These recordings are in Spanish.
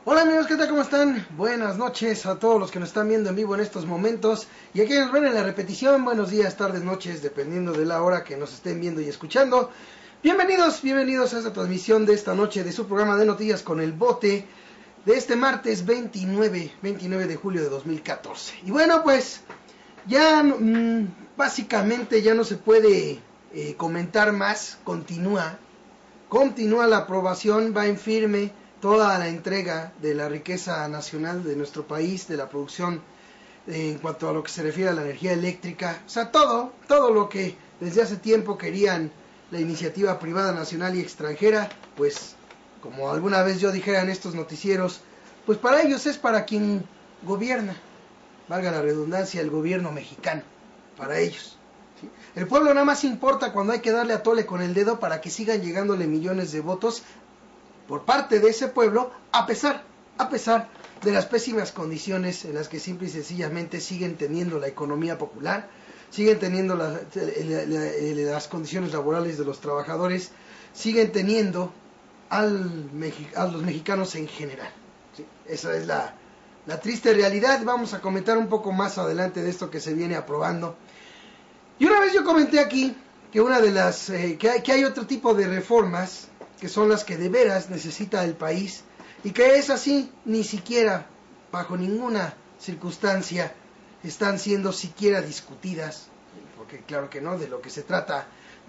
Hola amigos, ¿qué tal? ¿Cómo están? Buenas noches a todos los que nos están viendo en vivo en estos momentos y a quienes nos ven en la repetición, buenos días, tardes, noches, dependiendo de la hora que nos estén viendo y escuchando. Bienvenidos a esta transmisión de esta noche de su programa de noticias con el bote de este martes 29 de julio de 2014. Y bueno, pues ya básicamente ya no se puede comentar más, continúa la aprobación, va en firme toda la entrega de la riqueza nacional de nuestro país, de la producción en cuanto a lo que se refiere a la energía eléctrica, o sea, todo lo que desde hace tiempo querían la iniciativa privada nacional y extranjera, pues como alguna vez yo dijera en estos noticieros, pues para ellos es para quien gobierna, valga la redundancia, el gobierno mexicano, para ellos. ¿Sí? El pueblo nada más importa cuando hay que darle a tole con el dedo para que sigan llegándole millones de votos por parte de ese pueblo, a pesar de las pésimas condiciones en las que simple y sencillamente siguen teniendo la economía popular, siguen teniendo las condiciones laborales de los trabajadores, siguen teniendo a los mexicanos en general. ¿Sí? Esa es la triste realidad. Vamos a comentar un poco más adelante de esto que se viene aprobando. Y una vez yo comenté aquí que una de las que hay otro tipo de reformas que son las que de veras necesita el país y que es así, ni siquiera bajo ninguna circunstancia están siendo siquiera discutidas, porque claro que no, de lo que se trata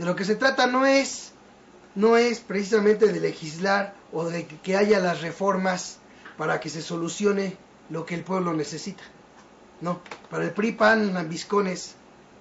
no es precisamente de legislar o de que haya las reformas para que se solucione lo que el pueblo necesita. No, para el PRI, PAN, lambiscones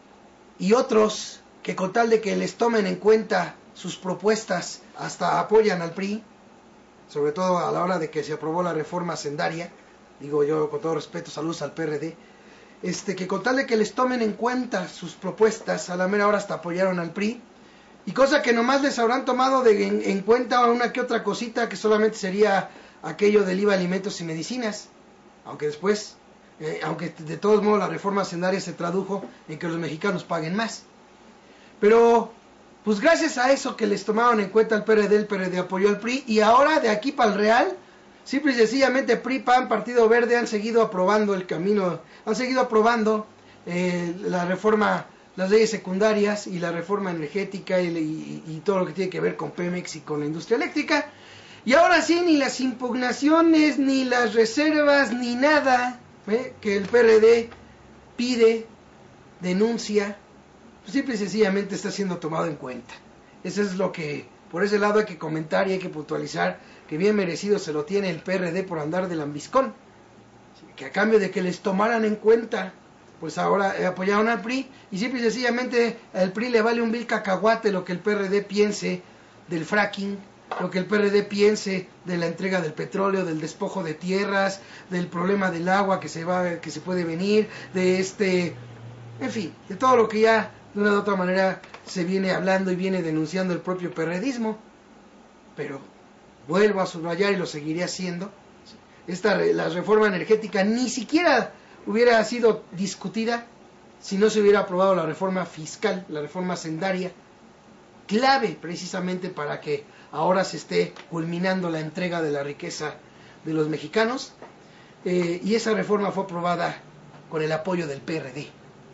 y otros que con tal de que les tomen en cuenta sus propuestas hasta apoyan al PRI, sobre todo a la hora de que se aprobó la reforma hacendaria, digo yo con todo respeto, saludos al PRD, que con tal de que les tomen en cuenta sus propuestas, a la mera hora hasta apoyaron al PRI, y cosa que nomás les habrán tomado en cuenta una que otra cosita, que solamente sería aquello del IVA alimentos y medicinas, aunque después, aunque de todos modos la reforma hacendaria se tradujo en que los mexicanos paguen más. Pero pues gracias a eso que les tomaron en cuenta el PRD apoyó al PRI, y ahora de aquí para el Real, simple y sencillamente PRI, PAN, Partido Verde han seguido aprobando el camino, han seguido aprobando la reforma, las leyes secundarias y la reforma energética y todo lo que tiene que ver con Pemex y con la industria eléctrica. Y ahora sí, ni las impugnaciones, ni las reservas, ni nada que el PRD pide, denuncia, simple y sencillamente está siendo tomado en cuenta. Eso es lo que, por ese lado hay que comentar y hay que puntualizar que bien merecido se lo tiene el PRD por andar de lambiscón, que a cambio de que les tomaran en cuenta, pues ahora apoyaron al PRI, y simple y sencillamente al PRI le vale un vil cacahuate lo que el PRD piense del fracking, lo que el PRD piense de la entrega del petróleo, del despojo de tierras, del problema del agua que se puede venir, en fin, de todo lo que ya de una u otra manera se viene hablando y viene denunciando el propio perredismo. Pero vuelvo a subrayar y lo seguiré haciendo, la reforma energética ni siquiera hubiera sido discutida si no se hubiera aprobado la reforma fiscal, la reforma hacendaria, clave precisamente para que ahora se esté culminando la entrega de la riqueza de los mexicanos, y esa reforma fue aprobada con el apoyo del PRD.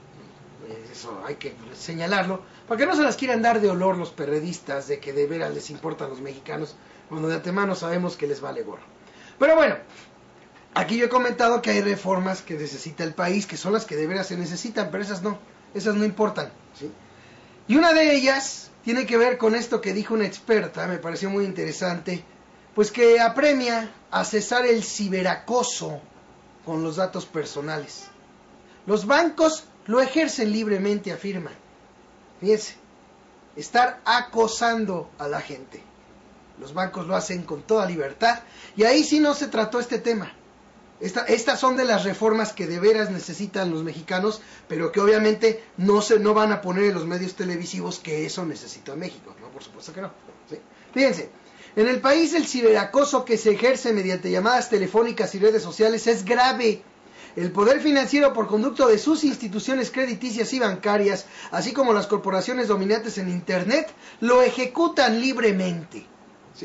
Eso hay que señalarlo, para que no se las quieran dar de olor los perredistas de que de veras les importan los mexicanos, cuando de antemano sabemos que les vale gorro. Pero bueno, aquí yo he comentado que hay reformas que necesita el país, que son las que de veras se necesitan, pero esas no importan, ¿sí? Y una de ellas tiene que ver con esto que dijo una experta, me pareció muy interesante, pues que apremia a cesar el ciberacoso con los datos personales. Los bancos lo ejercen libremente, afirma. Fíjense, estar acosando a la gente. Los bancos lo hacen con toda libertad, y ahí sí no se trató este tema. Estas son de las reformas que de veras necesitan los mexicanos, pero que obviamente no van a poner en los medios televisivos que eso necesita México. No, por supuesto que no. ¿Sí? Fíjense, en el país el ciberacoso que se ejerce mediante llamadas telefónicas y redes sociales es grave. El poder financiero, por conducto de sus instituciones crediticias y bancarias, así como las corporaciones dominantes en Internet, lo ejecutan libremente, ¿sí?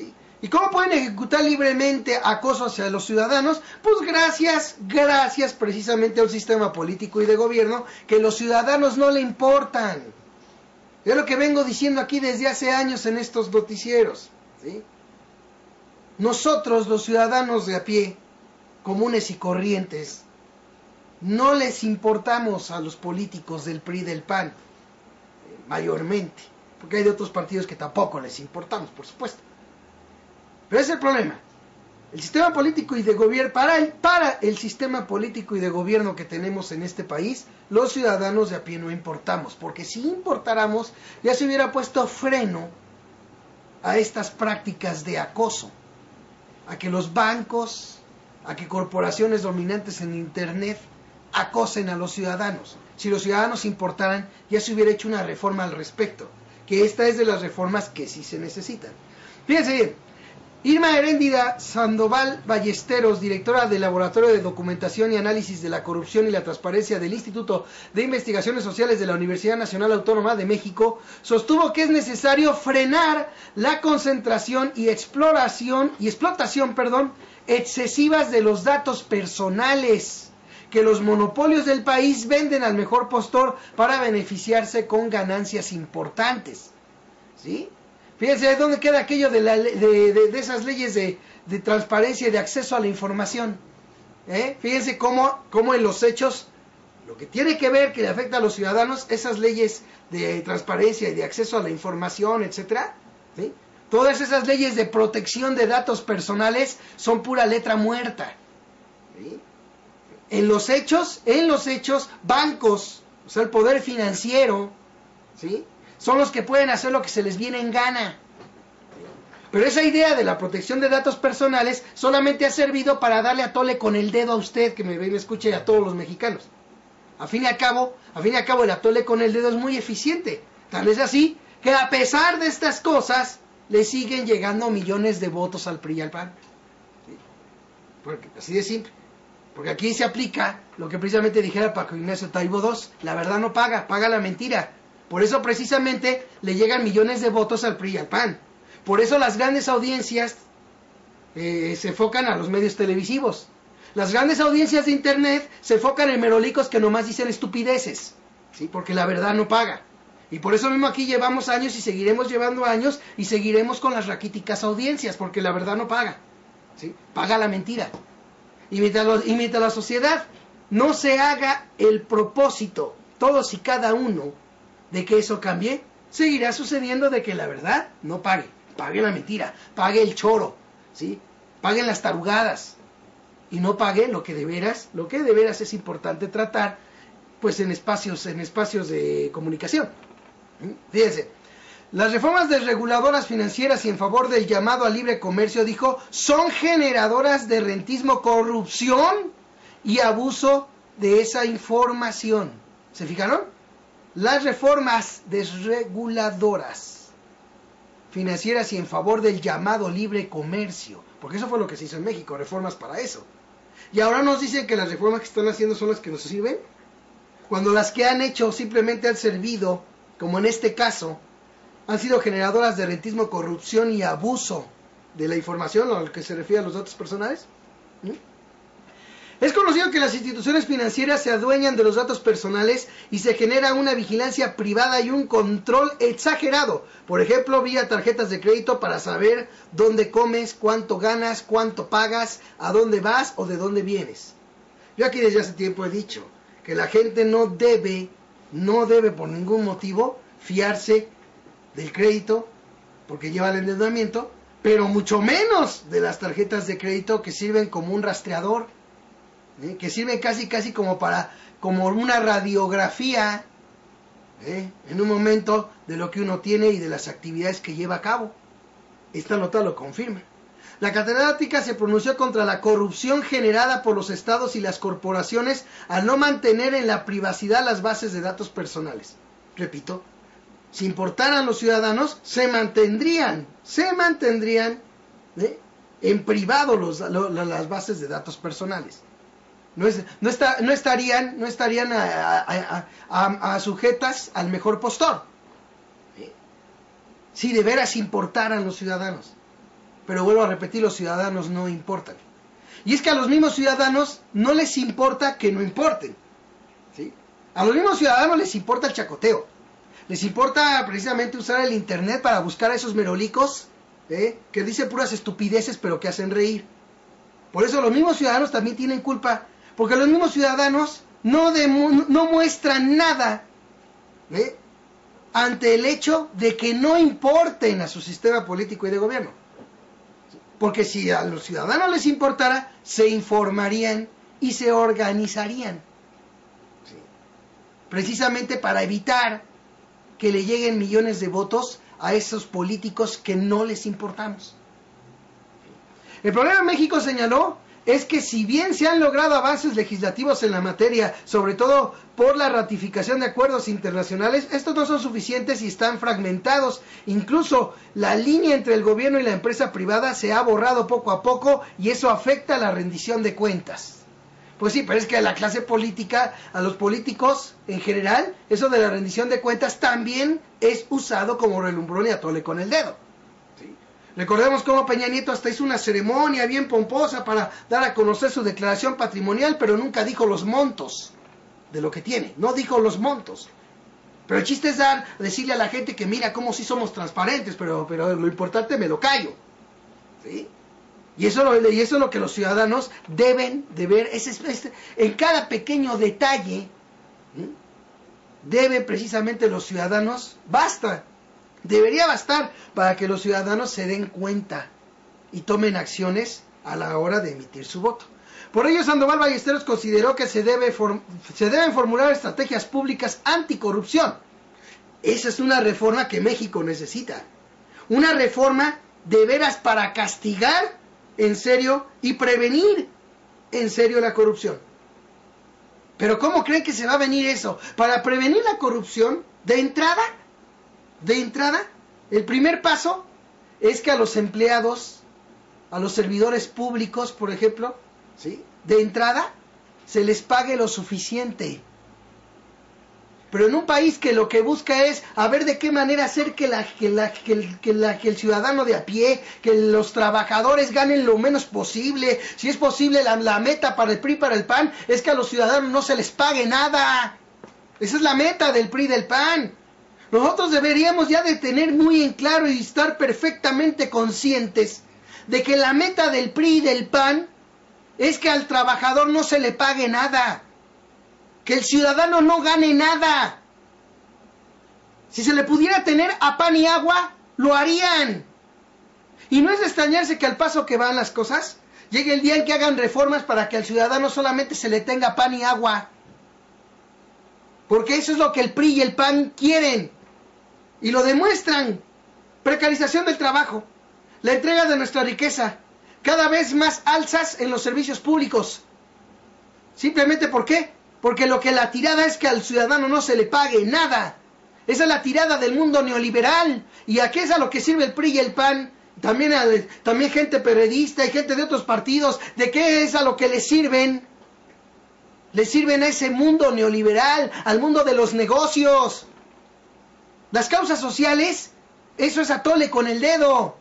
¿Y cómo pueden ejecutar libremente acoso hacia los ciudadanos? Pues gracias precisamente a un sistema político y de gobierno que los ciudadanos no le importan. Es lo que vengo diciendo aquí desde hace años en estos noticieros, ¿sí? Nosotros, los ciudadanos de a pie, comunes y corrientes, no les importamos a los políticos del PRI y del PAN, mayormente, porque hay de otros partidos que tampoco les importamos, por supuesto. Pero ese es el problema. El sistema político y de gobierno, para el sistema político y de gobierno que tenemos en este país, los ciudadanos de a pie no importamos, porque si importáramos, ya se hubiera puesto freno a estas prácticas de acoso, a que los bancos, a que corporaciones dominantes en Internet acosen a los ciudadanos. Si los ciudadanos importaran, ya se hubiera hecho una reforma al respecto, que esta es de las reformas que sí se necesitan. Fíjense bien, Irma Heréndira Sandoval Ballesteros, directora del Laboratorio de Documentación y Análisis de la Corrupción y la Transparencia del Instituto de Investigaciones Sociales de la Universidad Nacional Autónoma de México, sostuvo que es necesario frenar la concentración y explotación excesivas de los datos personales que los monopolios del país venden al mejor postor para beneficiarse con ganancias importantes. ¿Sí? Fíjense dónde queda aquello de esas leyes de transparencia y de acceso a la información. Fíjense cómo en los hechos, lo que tiene que ver que le afecta a los ciudadanos, esas leyes de transparencia y de acceso a la información, etcétera, ¿sí? Todas esas leyes de protección de datos personales son pura letra muerta. ¿Sí? En los hechos, bancos, o sea, el poder financiero, ¿sí?, son los que pueden hacer lo que se les viene en gana. Pero esa idea de la protección de datos personales solamente ha servido para darle a tole con el dedo a usted, que me ve y me escuche, y a todos los mexicanos. A fin y a cabo, el atole con el dedo es muy eficiente. Tal es así que a pesar de estas cosas, le siguen llegando millones de votos al PRI y al PAN. ¿Sí? Porque, así de simple. Porque aquí se aplica lo que precisamente dijera Paco Ignacio Taibo II: la verdad no paga, paga la mentira. Por eso precisamente le llegan millones de votos al PRI y al PAN. Por eso las grandes audiencias se enfocan a los medios televisivos. Las grandes audiencias de Internet se enfocan en merolicos que nomás dicen estupideces, ¿sí? Porque la verdad no paga. Y por eso mismo aquí llevamos años y seguiremos llevando años y seguiremos con las raquíticas audiencias, porque la verdad no paga, ¿sí? Paga la mentira. Y mientras la sociedad no se haga el propósito, todos y cada uno, de que eso cambie, seguirá sucediendo de que la verdad no pague. Pague la mentira, pague el choro, ¿sí? Paguen las tarugadas, y no pague lo que de veras es importante tratar, pues en espacios de comunicación. Fíjense, las reformas desreguladoras financieras y en favor del llamado al libre comercio, dijo, son generadoras de rentismo, corrupción y abuso de esa información. ¿Se fijaron? Las reformas desreguladoras financieras y en favor del llamado libre comercio, porque eso fue lo que se hizo en México, reformas para eso. Y ahora nos dicen que las reformas que están haciendo son las que nos sirven, cuando las que han hecho simplemente han servido, como en este caso, han sido generadoras de rentismo, corrupción y abuso de la información, a lo que se refiere a los datos personales. Es conocido que las instituciones financieras se adueñan de los datos personales y se genera una vigilancia privada y un control exagerado. Por ejemplo, vía tarjetas de crédito para saber dónde comes, cuánto ganas, cuánto pagas, a dónde vas o de dónde vienes. Yo aquí desde hace tiempo he dicho que la gente no debe por ningún motivo fiarse del crédito porque lleva el endeudamiento, pero mucho menos de las tarjetas de crédito que sirven como un rastreador. Que sirve casi como una radiografía en un momento de lo que uno tiene y de las actividades que lleva a cabo. Esta nota lo confirma. La catedrática se pronunció contra la corrupción generada por los estados y las corporaciones al no mantener en la privacidad las bases de datos personales. Repito, si importaran los ciudadanos, se mantendrían en privado las bases de datos personales. No estarían sujetas al mejor postor. Si de veras importaran los ciudadanos. pero vuelvo a repetir, los ciudadanos no importan. Y es que a los mismos ciudadanos no les importa que no importen, ¿sí? A los mismos ciudadanos les importa el chacoteo, les importa precisamente usar el internet para buscar a esos merolicos, que dicen puras estupideces pero que hacen reír. Por eso los mismos ciudadanos también tienen culpa, porque los mismos ciudadanos no muestran nada ante el hecho de que no importen a su sistema político y de gobierno. Porque si a los ciudadanos les importara, se informarían y se organizarían. ¿Sí? Precisamente para evitar que le lleguen millones de votos a esos políticos que no les importamos. El problema en México, señaló, es que si bien se han logrado avances legislativos en la materia, sobre todo por la ratificación de acuerdos internacionales, estos no son suficientes y están fragmentados. Incluso la línea entre el gobierno y la empresa privada se ha borrado poco a poco y eso afecta a la rendición de cuentas. Pues sí, pero es que a la clase política, a los políticos en general, eso de la rendición de cuentas también es usado como relumbrón y atole con el dedo. Recordemos cómo Peña Nieto hasta hizo una ceremonia bien pomposa para dar a conocer su declaración patrimonial, pero nunca dijo los montos de lo que tiene, no dijo los montos. Pero el chiste es decirle a la gente que mira cómo sí somos transparentes, pero lo importante me lo callo, ¿sí? Y eso es lo que los ciudadanos deben de ver, en cada pequeño detalle, ¿sí? Deben precisamente los ciudadanos, debería bastar para que los ciudadanos se den cuenta y tomen acciones a la hora de emitir su voto. Por ello, Sandoval Ballesteros consideró que se deben formular estrategias públicas anticorrupción. Esa es una reforma que México necesita. Una reforma de veras para castigar en serio y prevenir en serio la corrupción. Pero ¿cómo creen que se va a venir eso? Para prevenir la corrupción, de entrada, el primer paso es que a los empleados, a los servidores públicos, por ejemplo, ¿sí?, de entrada, se les pague lo suficiente. Pero en un país que lo que busca es a ver de qué manera hacer que el ciudadano de a pie, que los trabajadores ganen lo menos posible. Si es posible, la meta para el PRI, para el PAN, es que a los ciudadanos no se les pague nada. Esa es la meta del PRI y del PAN. Nosotros deberíamos ya de tener muy en claro y estar perfectamente conscientes de que la meta del PRI y del PAN es que al trabajador no se le pague nada, que el ciudadano no gane nada. Si se le pudiera tener a pan y agua, lo harían. Y no es de extrañarse que al paso que van las cosas, llegue el día en que hagan reformas para que al ciudadano solamente se le tenga pan y agua. Porque eso es lo que el PRI y el PAN quieren. Y lo demuestran. Precarización del trabajo, la entrega de nuestra riqueza, cada vez más alzas en los servicios públicos. Simplemente ¿por qué? Porque la tirada es que al ciudadano no se le pague nada. Esa es la tirada del mundo neoliberal. ¿Y a qué es a lo que sirve el PRI y el PAN? También gente periodista y gente de otros partidos. ¿De qué es a lo que les sirven? Les sirven a ese mundo neoliberal, al mundo de los negocios. Las causas sociales, eso es atole con el dedo.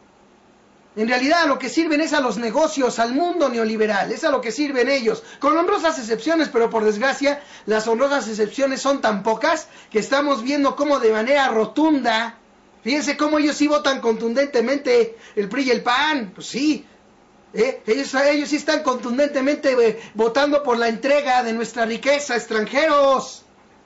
En realidad a lo que sirven es a los negocios, al mundo neoliberal, es a lo que sirven ellos, con honrosas excepciones, pero por desgracia las honrosas excepciones son tan pocas que estamos viendo cómo de manera rotunda, fíjense cómo ellos sí votan contundentemente, el PRI y el PAN, pues sí, ellos sí están contundentemente votando por la entrega de nuestra riqueza a extranjeros.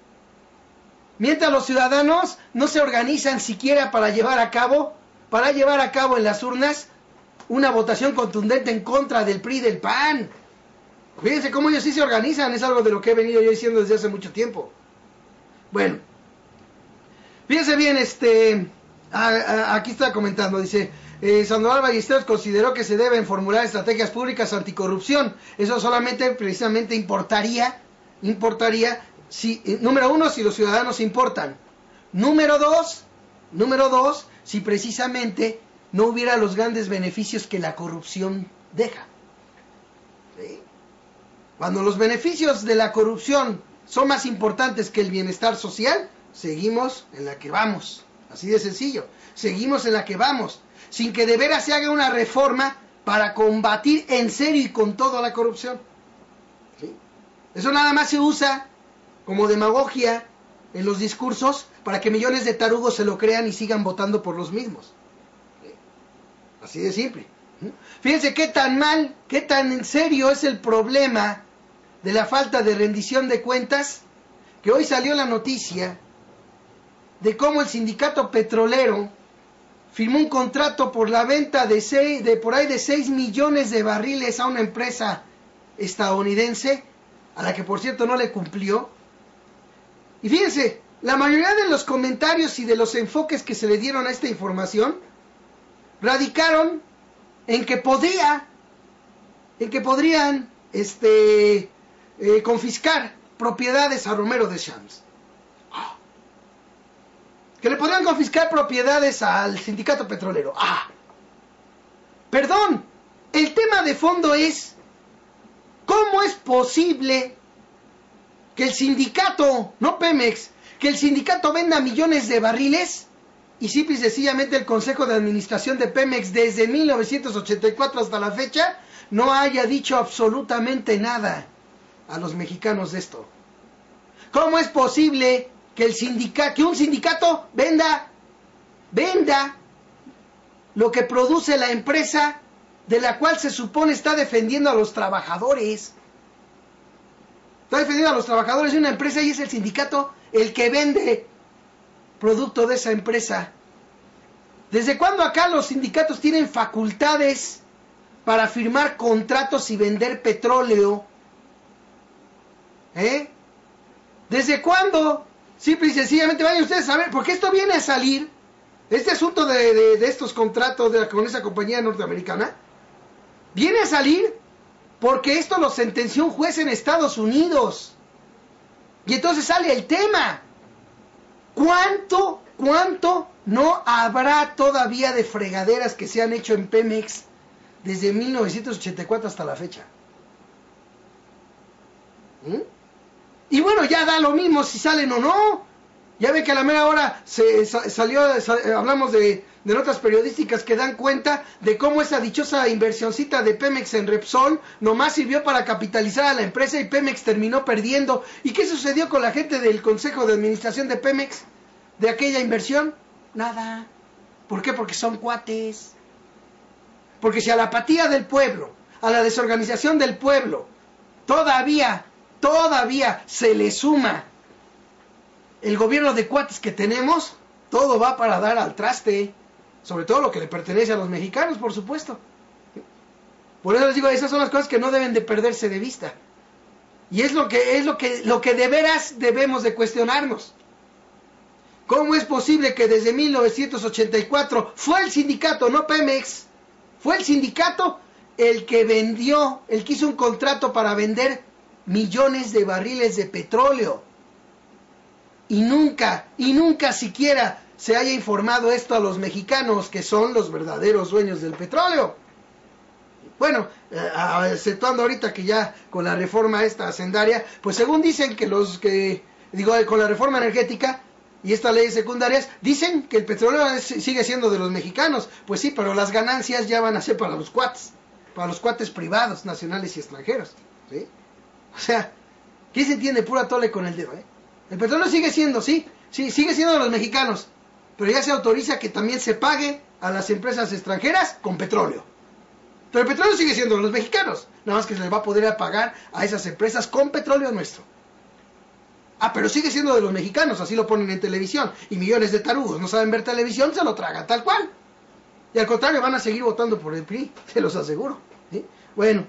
Mientras los ciudadanos no se organizan siquiera para llevar a cabo en las urnas una votación contundente en contra del PRI y del PAN. Fíjense cómo ellos sí se organizan, es algo de lo que he venido yo diciendo desde hace mucho tiempo. Bueno, fíjense bien, aquí está comentando, dice, Sandoval Ballesteros consideró que se deben formular estrategias públicas anticorrupción. Eso solamente precisamente importaría si, número uno, si los ciudadanos importan. Número dos, si precisamente no hubiera los grandes beneficios que la corrupción deja. ¿Sí? Cuando los beneficios de la corrupción son más importantes que el bienestar social, seguimos en la que vamos. Así de sencillo. Seguimos en la que vamos. sin que de veras se haga una reforma para combatir en serio y con todo la corrupción. ¿Sí? Eso nada más se usa como demagogia en los discursos para que millones de tarugos se lo crean y sigan votando por los mismos. ¿Sí? Así de simple. Fíjense qué tan mal, qué tan en serio es el problema de la falta de rendición de cuentas, que hoy salió la noticia de cómo el sindicato petrolero firmó un contrato por la venta de por ahí de 6 millones de barriles a una empresa estadounidense, a la que por cierto no le cumplió. Y fíjense, la mayoría de los comentarios y de los enfoques que se le dieron a esta información radicaron en que podrían confiscar propiedades a Romero Deschamps. Que le podrían confiscar propiedades al sindicato petrolero. Perdón, el tema de fondo es ¿cómo es posible que el sindicato, no Pemex, que el sindicato venda millones de barriles y simple y sencillamente el Consejo de Administración de Pemex desde 1984 hasta la fecha no haya dicho absolutamente nada a los mexicanos de esto? ¿Cómo es posible que un sindicato venda lo que produce la empresa de la cual se supone está defendiendo a los trabajadores? Está defendiendo a los trabajadores de una empresa y es el sindicato el que vende producto de esa empresa. ¿Desde cuándo acá los sindicatos tienen facultades para firmar contratos y vender petróleo? ¿Desde cuándo? Simple y sencillamente vayan ustedes a ver, porque esto viene a salir, este asunto de estos contratos con esa compañía norteamericana, viene a salir porque esto lo sentenció un juez en Estados Unidos. Y entonces sale el tema. ¿Cuánto no habrá todavía de fregaderas que se han hecho en Pemex desde 1984 hasta la fecha? Y bueno, ya da lo mismo si salen o no. Ya ve que a la mera hora hablamos de notas periodísticas que dan cuenta de cómo esa dichosa inversioncita de Pemex en Repsol nomás sirvió para capitalizar a la empresa y Pemex terminó perdiendo. ¿Y qué sucedió con la gente del Consejo de Administración de Pemex de aquella inversión? Nada. ¿Por qué? Porque son cuates. Porque si a la apatía del pueblo, a la desorganización del pueblo, todavía se le suma el gobierno de cuates que tenemos, todo va para dar al traste, sobre todo lo que le pertenece a los mexicanos, por supuesto. Por eso les digo, esas son las cosas que no deben de perderse de vista. Y es lo que de veras debemos de cuestionarnos. ¿Cómo es posible que desde 1984 fue el sindicato, no Pemex, fue el sindicato el que hizo un contrato para vender millones de barriles de petróleo? Y nunca siquiera se haya informado esto a los mexicanos, que son los verdaderos dueños del petróleo. Bueno, exceptuando ahorita que ya con la reforma esta hacendaria, pues según dicen con la reforma energética y estas leyes secundarias, dicen que el petróleo sigue siendo de los mexicanos. Pues sí, pero las ganancias ya van a ser para los cuates privados, nacionales y extranjeros, ¿sí? O sea, ¿quién se entiende pura tole con el dedo, El petróleo sigue siendo, sí, sigue siendo de los mexicanos, pero ya se autoriza que también se pague a las empresas extranjeras con petróleo. Pero el petróleo sigue siendo de los mexicanos, nada más que se les va a poder pagar a esas empresas con petróleo nuestro. Pero sigue siendo de los mexicanos, así lo ponen en televisión, y millones de tarugos no saben ver televisión, se lo tragan tal cual. Y al contrario, van a seguir votando por el PRI, se los aseguro, ¿sí? Bueno,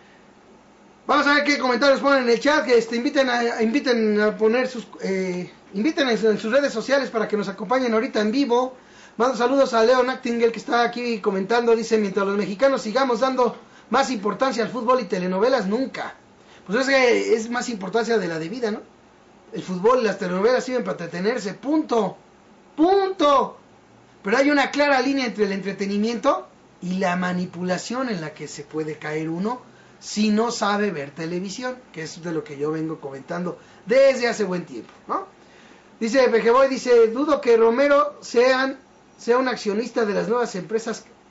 vamos a ver qué comentarios ponen en el chat, que inviten a poner inviten en sus redes sociales para que nos acompañen ahorita en vivo. Mando saludos a Leo Nachtingel, que está aquí comentando, dice: mientras los mexicanos sigamos dando más importancia al fútbol y telenovelas, nunca. Pues es que es más importancia de la debida, ¿no? El fútbol y las telenovelas sirven para entretenerse, punto. Pero hay una clara línea entre el entretenimiento y la manipulación en la que se puede caer uno si no sabe ver televisión, que es de lo que yo vengo comentando desde hace buen tiempo, ¿no? Dice Pejeboy, dudo que Romero sea un accionista de las nuevas empresas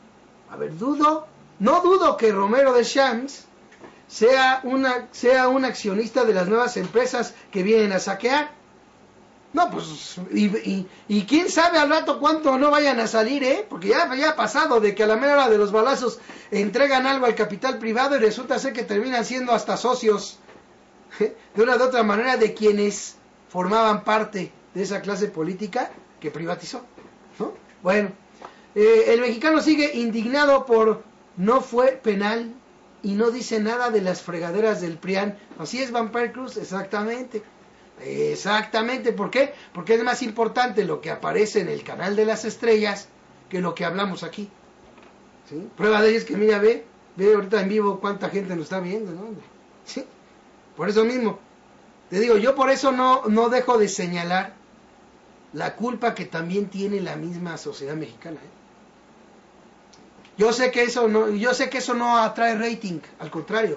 A ver, no dudo que Romero de Champs sea un accionista de las nuevas empresas que vienen a saquear. No, pues, y quién sabe al rato cuánto no vayan a salir, porque ya ha pasado de que a la mera hora de los balazos entregan algo al capital privado y resulta ser que terminan siendo hasta socios, de una u otra manera, de quienes formaban parte de esa clase política que privatizó, ¿no? Bueno, el mexicano sigue indignado por no fue penal y no dice nada de las fregaderas del PRIAN. Así es, Vampire Cruz, exactamente. Exactamente, ¿por qué? Porque es más importante lo que aparece en el canal de las estrellas que lo que hablamos aquí, ¿sí? Prueba de ello es que mira, ve ahorita en vivo cuánta gente nos está viendo, ¿no? ¿Sí? Por eso mismo, te digo, yo por eso no dejo de señalar la culpa que también tiene la misma sociedad mexicana, Yo sé que eso no atrae rating, al contrario,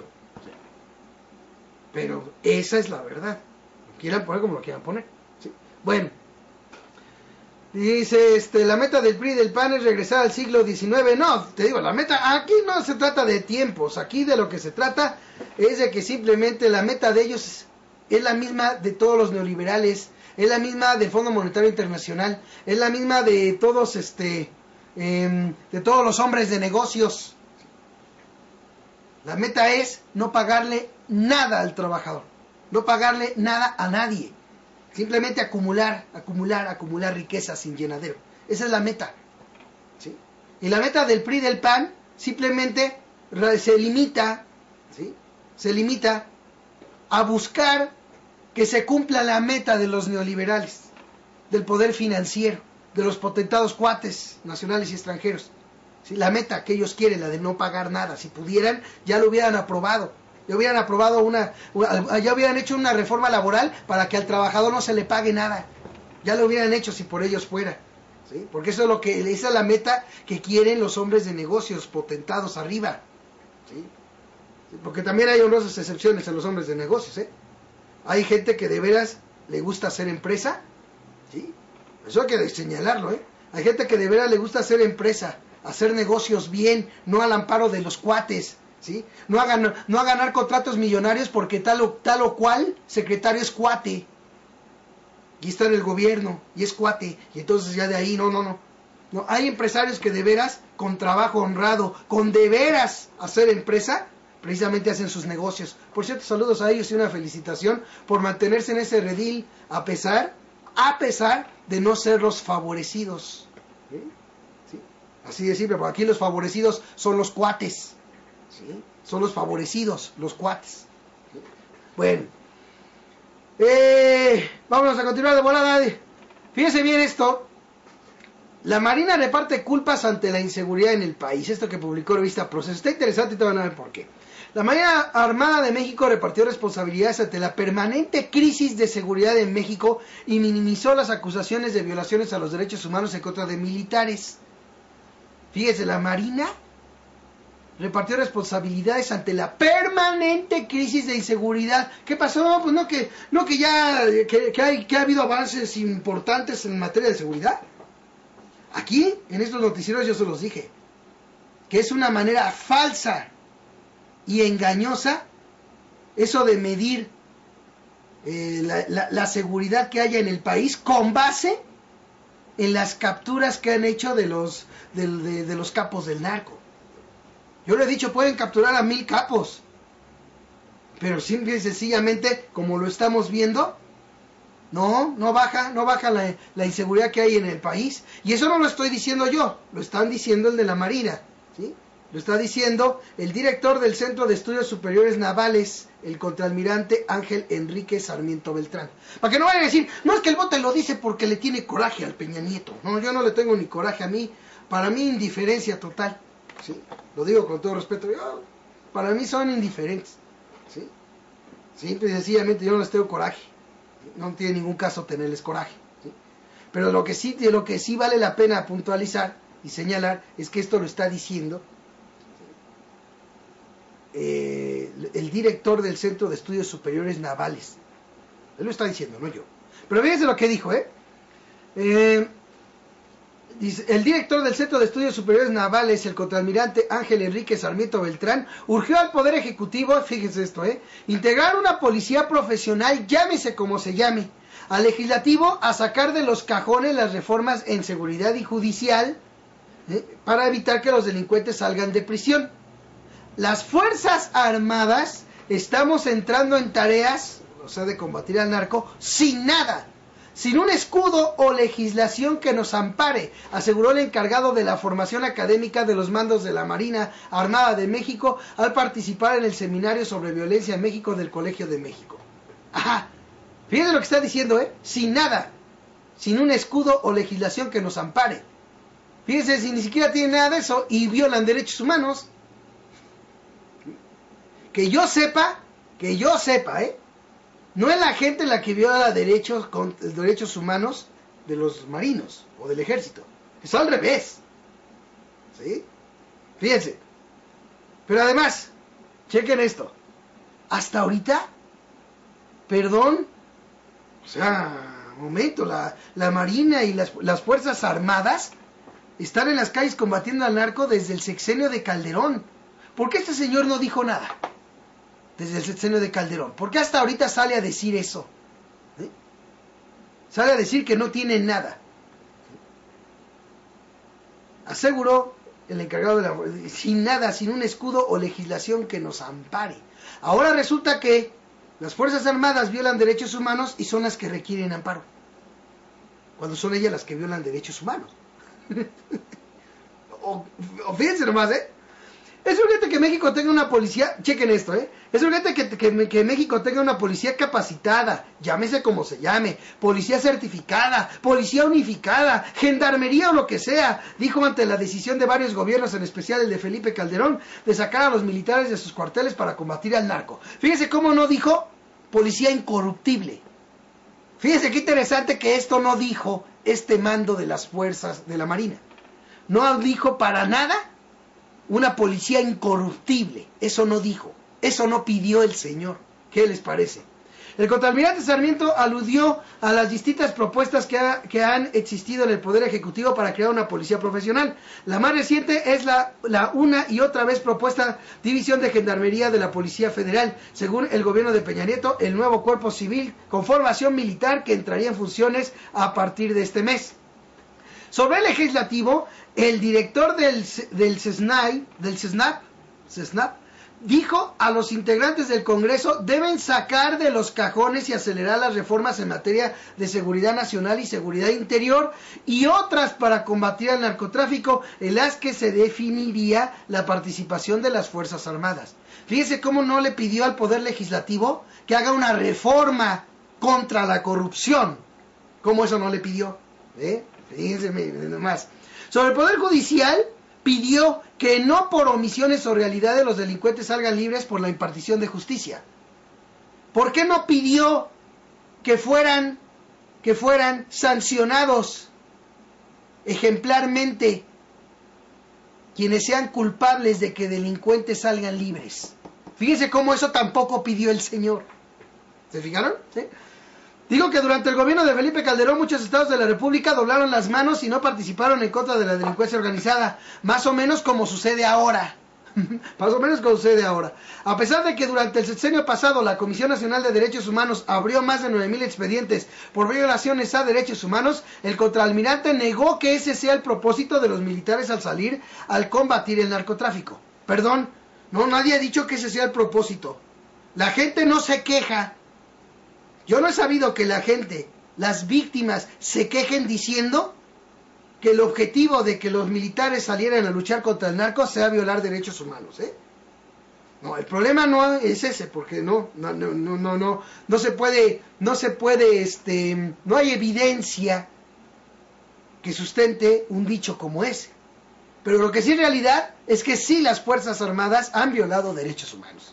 pero esa es la verdad. Quieran poner como lo quieran poner, ¿sí? Bueno, dice, la meta del PRI y del PAN es regresar al siglo XIX. No, te digo, la meta, aquí no se trata de tiempos, aquí de lo que se trata es de que simplemente la meta de ellos es la misma de todos los neoliberales, es la misma del Fondo Monetario Internacional, es la misma de todos, de todos los hombres de negocios. La meta es no pagarle nada al trabajador, no pagarle nada a nadie, simplemente acumular riqueza sin llenadero. Esa es la meta, ¿sí? Y la meta del PRI y del PAN simplemente se limita, ¿sí? Se limita a buscar que se cumpla la meta de los neoliberales, del poder financiero, de los potentados cuates nacionales y extranjeros, ¿sí? La meta que ellos quieren, la de no pagar nada. Si pudieran, ya lo hubieran aprobado. Ya hubieran aprobado ya hubieran hecho una reforma laboral para que al trabajador no se le pague nada. Ya lo hubieran hecho si por ellos fuera, ¿sí? Porque esa es la meta que quieren los hombres de negocios potentados arriba, ¿sí? Porque también hay honrosas excepciones en los hombres de negocios, Hay gente que de veras le gusta hacer empresa, ¿sí? Eso hay que señalarlo, Hay gente que de veras le gusta hacer empresa, hacer negocios bien, no al amparo de los cuates, ¿sí? No a ganar contratos millonarios porque tal o cual secretario es cuate y está en el gobierno y es cuate, y entonces ya de ahí no, hay empresarios que de veras con trabajo honrado, con de veras hacer empresa, precisamente hacen sus negocios. Por cierto, saludos a ellos y una felicitación por mantenerse en ese redil a pesar de no ser los favorecidos, ¿sí? Así de simple, porque aquí los favorecidos son los cuates, ¿sí? Son los favorecidos, los cuates, ¿sí? Bueno, vámonos a continuar de volada. Fíjense bien esto. La Marina reparte culpas ante la inseguridad en el país. Esto que publicó la revista Proceso. Está interesante y te van a ver por qué. La Marina Armada de México repartió responsabilidades ante la permanente crisis de seguridad en México y minimizó las acusaciones de violaciones a los derechos humanos en contra de militares. Fíjese, la Marina repartió responsabilidades ante la permanente crisis de inseguridad. ¿Qué pasó? Pues que ha habido avances importantes en materia de seguridad. Aquí, en estos noticieros, yo se los dije, que es una manera falsa y engañosa eso de medir la seguridad que haya en el país con base en las capturas que han hecho de los capos del narco. Yo le he dicho, pueden capturar a 1000 capos, pero simple y sencillamente, como lo estamos viendo, no baja la inseguridad que hay en el país. Y eso no lo estoy diciendo yo, lo están diciendo el de la Marina, ¿sí? Lo está diciendo el director del Centro de Estudios Superiores Navales, el contraalmirante Ángel Enrique Sarmiento Beltrán. Para que no vayan a decir, no, es que el bote lo dice porque le tiene coraje al Peña Nieto. No, yo no le tengo ni coraje a mí. Para mí, indiferencia total, ¿sí? Lo digo con todo respeto. Para mí son indiferentes, ¿sí? Simple y sencillamente yo no les tengo coraje. No tiene ningún caso tenerles coraje, ¿sí? Pero lo que sí vale la pena puntualizar y señalar es que esto lo está diciendo el director del Centro de Estudios Superiores Navales. Él lo está diciendo, no yo. Pero fíjense lo que dijo, Dice, el director del Centro de Estudios Superiores Navales, el contraalmirante Ángel Enrique Sarmiento Beltrán, urgió al Poder Ejecutivo, fíjense esto, integrar una policía profesional, llámese como se llame, al Legislativo a sacar de los cajones las reformas en seguridad y judicial, para evitar que los delincuentes salgan de prisión. Las Fuerzas Armadas estamos entrando en tareas, o sea, de combatir al narco, sin nada, sin un escudo o legislación que nos ampare, aseguró el encargado de la formación académica de los mandos de la Marina Armada de México al participar en el seminario sobre violencia en México del Colegio de México. Ajá, fíjense lo que está diciendo, sin nada, sin un escudo o legislación que nos ampare. Fíjense, si ni siquiera tienen nada de eso y violan derechos humanos. Que yo sepa, no es la gente la que viola derechos humanos de los marinos o del ejército. Es al revés. ¿Sí? Fíjense. Pero además, chequen esto. Hasta ahorita, perdón, o sea, momento, la Marina y las Fuerzas Armadas están en las calles combatiendo al narco desde el sexenio de Calderón. ¿Por qué este señor no dijo nada? Desde el sexenio de Calderón. ¿Por qué hasta ahorita sale a decir eso? Sale a decir que no tiene nada. Aseguró el encargado sin nada, sin un escudo o legislación que nos ampare. Ahora resulta que las Fuerzas Armadas violan derechos humanos y son las que requieren amparo, cuando son ellas las que violan derechos humanos. o fíjense nomás, es urgente que México tenga una policía, chequen esto, es urgente que México tenga una policía capacitada, llámese como se llame, policía certificada, policía unificada, gendarmería o lo que sea, dijo ante la decisión de varios gobiernos, en especial el de Felipe Calderón, de sacar a los militares de sus cuarteles para combatir al narco. Fíjense cómo no dijo policía incorruptible. Fíjense qué interesante que esto no dijo este mando de las fuerzas de la Marina. No dijo para nada una policía incorruptible. Eso no dijo. Eso no pidió el señor. ¿Qué les parece? El contraalmirante Sarmiento aludió a las distintas propuestas que han existido en el Poder Ejecutivo para crear una policía profesional. La más reciente es la una y otra vez propuesta División de Gendarmería de la Policía Federal. Según el gobierno de Peña Nieto, el nuevo cuerpo civil con formación militar que entraría en funciones a partir de este mes. Sobre el legislativo, el director del CESNAP, dijo a los integrantes del Congreso deben sacar de los cajones y acelerar las reformas en materia de seguridad nacional y seguridad interior y otras para combatir al narcotráfico, en las que se definiría la participación de las Fuerzas Armadas. Fíjese cómo no le pidió al Poder Legislativo que haga una reforma contra la corrupción. ¿Cómo eso no le pidió? Fíjense nomás. Sobre el Poder Judicial, pidió que no por omisiones o realidades los delincuentes salgan libres por la impartición de justicia. ¿Por qué no pidió que fueran sancionados ejemplarmente quienes sean culpables de que delincuentes salgan libres? Fíjense cómo eso tampoco pidió el señor. ¿Se fijaron? ¿Sí? Digo que durante el gobierno de Felipe Calderón muchos estados de la República doblaron las manos y no participaron en contra de la delincuencia organizada, más o menos como sucede ahora. Más o menos como sucede ahora. A pesar de que durante el sexenio pasado la Comisión Nacional de Derechos Humanos abrió más de 9,000 expedientes por violaciones a derechos humanos, el contraalmirante negó que ese sea el propósito de los militares al salir al combatir el narcotráfico. Perdón, no, nadie ha dicho que ese sea el propósito. La gente no se queja. Yo no he sabido que la gente, las víctimas, se quejen diciendo que el objetivo de que los militares salieran a luchar contra el narco sea violar derechos humanos, No, el problema no es ese, porque no se puede, no hay evidencia que sustente un dicho como ese. Pero lo que sí es realidad es que sí las Fuerzas Armadas han violado derechos humanos.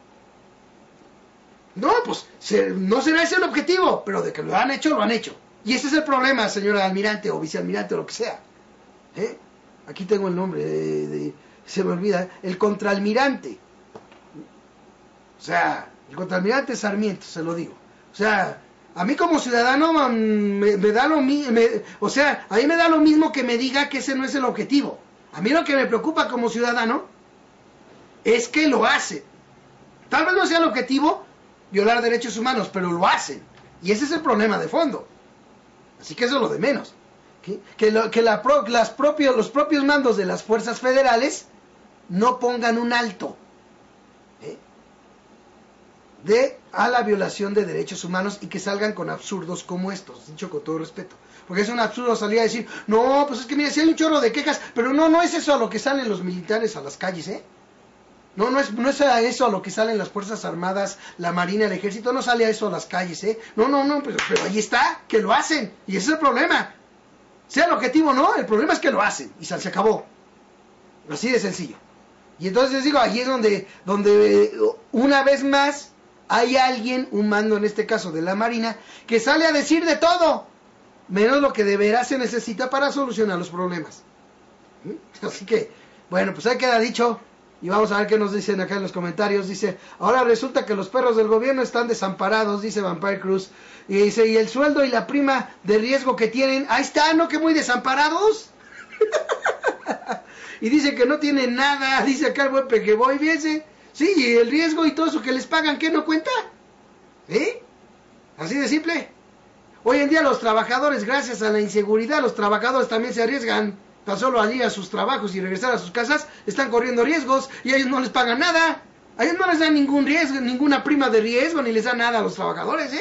No, pues no será ese el objetivo, pero de que lo han hecho, lo han hecho. Y ese es el problema, señora almirante o vicealmirante o lo que sea. Aquí tengo el nombre, se me olvida, el contraalmirante. O sea, el contraalmirante Sarmiento, se lo digo. O sea, A mí como ciudadano me da lo mismo, o sea, a mí me da lo mismo que me diga que ese no es el objetivo. A mí lo que me preocupa como ciudadano es que lo hacen. Tal vez no sea el objetivo violar derechos humanos, pero lo hacen. Y ese es el problema de fondo. Así que eso es lo de menos. Los propios mandos de las fuerzas federales no pongan un alto a la violación de derechos humanos y que salgan con absurdos como estos, dicho con todo respeto. Porque es un absurdo salir a decir, no, pues es que mira, si hay un chorro de quejas, pero no es eso a lo que salen los militares a las calles, No es a eso a lo que salen las Fuerzas Armadas, la Marina, el Ejército, no sale a eso a las calles, No, pero ahí está, que lo hacen, y ese es el problema. Sea el objetivo o no, el problema es que lo hacen, y se acabó. Así de sencillo. Y entonces les digo, ahí es donde una vez más hay alguien, un mando en este caso de la Marina, que sale a decir de todo, menos lo que de veras se necesita para solucionar los problemas. Así que, bueno, pues ahí queda dicho. Y vamos a ver qué nos dicen acá en los comentarios. Dice, ahora resulta que los perros del gobierno están desamparados, dice Vampire Cruz. Y dice, y el sueldo y la prima de riesgo que tienen, ahí están, ¿no? Que muy desamparados. Y dice que no tienen nada, dice acá el buen Pequeboy, fíjense. Sí, y el riesgo y todo eso que les pagan, ¿qué no cuenta? Así de simple. Hoy en día los trabajadores, gracias a la inseguridad, los trabajadores también se arriesgan. Tan solo allí a sus trabajos y regresar a sus casas, están corriendo riesgos y a ellos no les pagan nada. A ellos no les dan ningún riesgo, ninguna prima de riesgo, ni les dan nada a los trabajadores,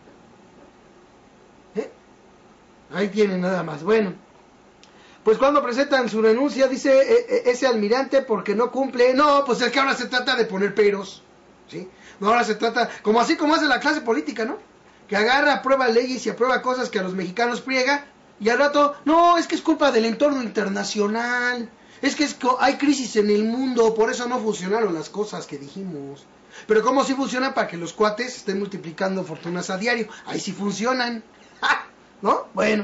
Ahí tienen nada más. Bueno, pues cuando presentan su renuncia, dice ese almirante porque no cumple. No, pues es que ahora se trata de poner peros, ¿sí? No, ahora se trata, como así como hace la clase política, ¿no? Que agarra, aprueba leyes y aprueba cosas que a los mexicanos friega. Y al rato, no, es que es culpa del entorno internacional, hay crisis en el mundo, por eso no funcionaron las cosas que dijimos. Pero ¿cómo sí funcionan para que los cuates estén multiplicando fortunas a diario? Ahí sí funcionan, ¿no? Bueno,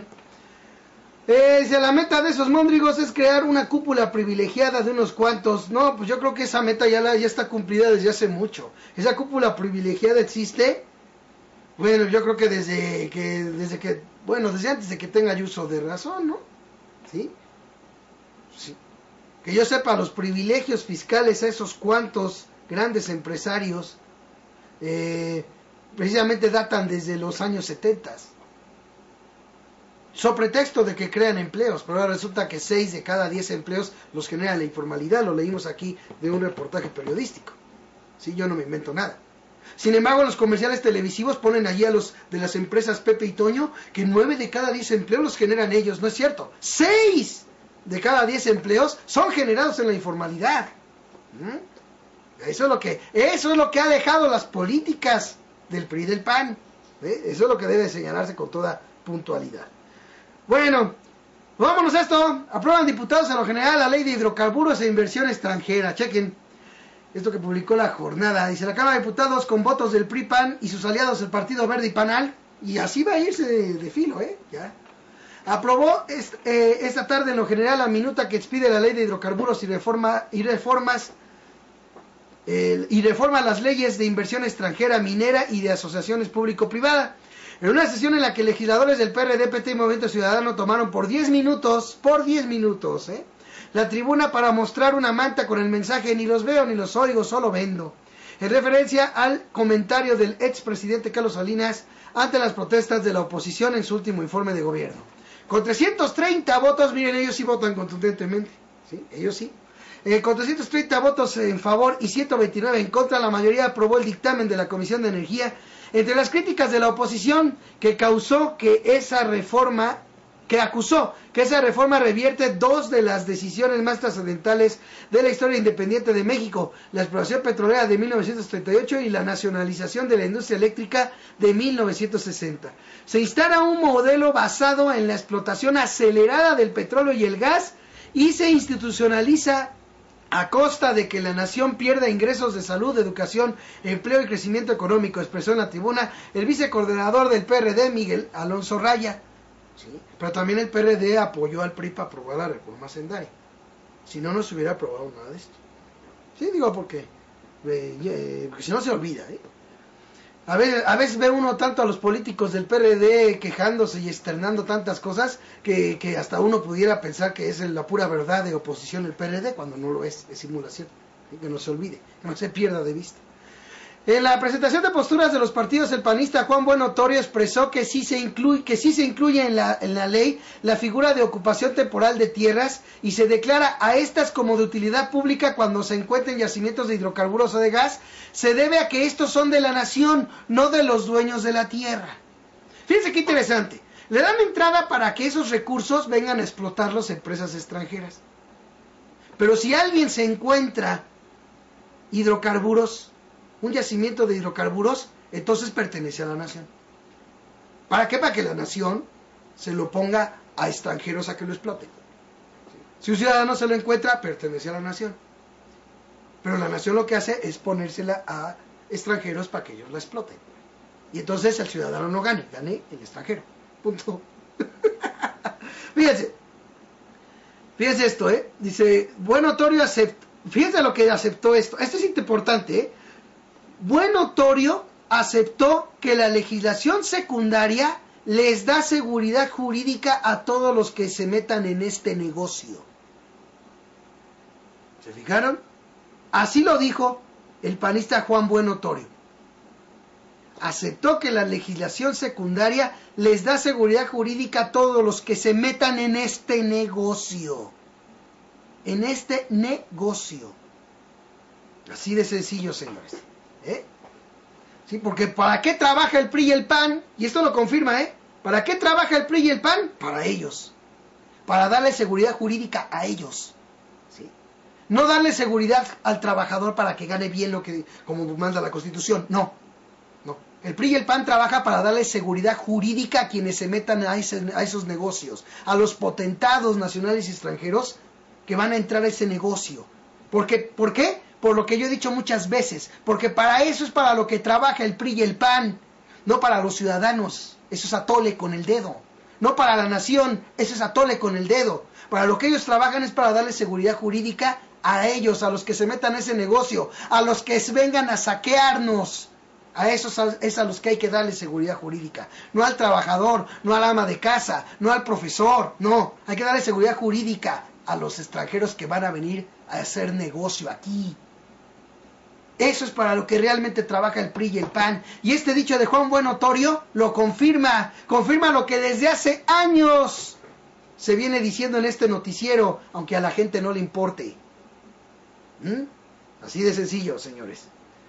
la meta de esos móndrigos es crear una cúpula privilegiada de unos cuantos. No, pues yo creo que esa meta ya está cumplida desde hace mucho. Esa cúpula privilegiada existe, bueno, yo creo que desde antes de que tenga uso de razón, ¿no? ¿Sí? Sí. Que yo sepa, los privilegios fiscales a esos cuantos grandes empresarios precisamente datan desde los años 70. So pretexto de que crean empleos, pero ahora resulta que 6 de cada 10 empleos los genera la informalidad, lo leímos aquí de un reportaje periodístico. ¿Sí? Yo no me invento nada. Sin embargo, los comerciales televisivos ponen allí a los de las empresas Pepe y Toño que 9 de cada 10 empleos los generan ellos. No es cierto. 6 de cada 10 empleos son generados en la informalidad. Eso es lo que ha dejado las políticas del PRI y del PAN. Eso es lo que debe señalarse con toda puntualidad. Bueno, vámonos a esto. Aprueban diputados en lo general la ley de hidrocarburos e inversión extranjera. Chequen esto que publicó La Jornada. Dice, la Cámara de Diputados con votos del PRI-PAN y sus aliados el Partido Verde y PANAL, y así va a irse de filo, ya. Aprobó esta tarde en lo general la minuta que expide la ley de hidrocarburos y reforma las leyes de inversión extranjera minera y de asociaciones público-privada. En una sesión en la que legisladores del PRD, PT y Movimiento Ciudadano tomaron por 10 minutos, la tribuna para mostrar una manta con el mensaje ni los veo ni los oigo, solo vendo, en referencia al comentario del expresidente Carlos Salinas ante las protestas de la oposición en su último informe de gobierno. Con 330 votos, miren, ellos sí votan contundentemente, ¿sí? Ellos sí. Con 330 votos en favor y 129 en contra, la mayoría aprobó el dictamen de la Comisión de Energía. Entre las críticas de la oposición que acusó que esa reforma revierte 2 de las decisiones más trascendentales de la historia independiente de México, la exploración petrolera de 1938 y la nacionalización de la industria eléctrica de 1960. Se instala un modelo basado en la explotación acelerada del petróleo y el gas y se institucionaliza a costa de que la nación pierda ingresos de salud, educación, empleo y crecimiento económico, expresó en la tribuna el vicecoordinador del PRD, Miguel Alonso Raya. ¿Sí? Pero también el PRD apoyó al PRI para aprobar la reforma hacendaria. Si no, no se hubiera aprobado nada de esto. Sí, digo porque si no se olvida. A veces ve uno tanto a los políticos del PRD quejándose y externando tantas cosas que hasta uno pudiera pensar que es la pura verdad de oposición el PRD, cuando no lo es simulación. Que no se olvide, que no se pierda de vista. En la presentación de posturas de los partidos, el panista Juan Buenotorio expresó que sí se incluye en la ley la figura de ocupación temporal de tierras y se declara a estas como de utilidad pública cuando se encuentren yacimientos de hidrocarburos o de gas. Se debe a que estos son de la nación, no de los dueños de la tierra. Fíjense qué interesante. Le dan entrada para que esos recursos vengan a explotarlos empresas extranjeras. Pero si alguien se encuentra hidrocarburos, un yacimiento de hidrocarburos, entonces pertenece a la nación. ¿Para qué? Para que la nación se lo ponga a extranjeros a que lo exploten. Si un ciudadano se lo encuentra, pertenece a la nación. Pero la nación lo que hace es ponérsela a extranjeros para que ellos la exploten. Y entonces el ciudadano no gane el extranjero. Punto. Fíjense esto, dice, Buenotorio aceptó, fíjense lo que aceptó esto. Esto es importante, Buenotorio aceptó que la legislación secundaria les da seguridad jurídica a todos los que se metan en este negocio. ¿Se fijaron? Así lo dijo el panista Juan Buenotorio. Aceptó que la legislación secundaria les da seguridad jurídica a todos los que se metan en este negocio. En este negocio. Así de sencillo, señores. Sí, porque ¿para qué trabaja el PRI y el PAN? Y esto lo confirma, ¿para qué trabaja el PRI y el PAN? Para ellos. Para darle seguridad jurídica a ellos. ¿Sí? No darle seguridad al trabajador para que gane bien lo que, como manda la Constitución. No. El PRI y el PAN trabaja para darle seguridad jurídica a quienes se metan a esos negocios. A los potentados nacionales y extranjeros que van a entrar a ese negocio. ¿Por qué? Por lo que yo he dicho muchas veces, porque para eso es para lo que trabaja el PRI y el PAN, no para los ciudadanos, eso es atole con el dedo, no para la nación, eso es atole con el dedo, para lo que ellos trabajan es para darle seguridad jurídica a ellos, a los que se metan a ese negocio, a los que vengan a saquearnos, a esos es a los que hay que darle seguridad jurídica, no al trabajador, no al ama de casa, no al profesor, no, hay que darle seguridad jurídica a los extranjeros que van a venir a hacer negocio aquí. Eso es para lo que realmente trabaja el PRI y el PAN. Y este dicho de Juan Buenotorio lo confirma lo que desde hace años se viene diciendo en este noticiero, aunque a la gente no le importe. Así de sencillo, señores.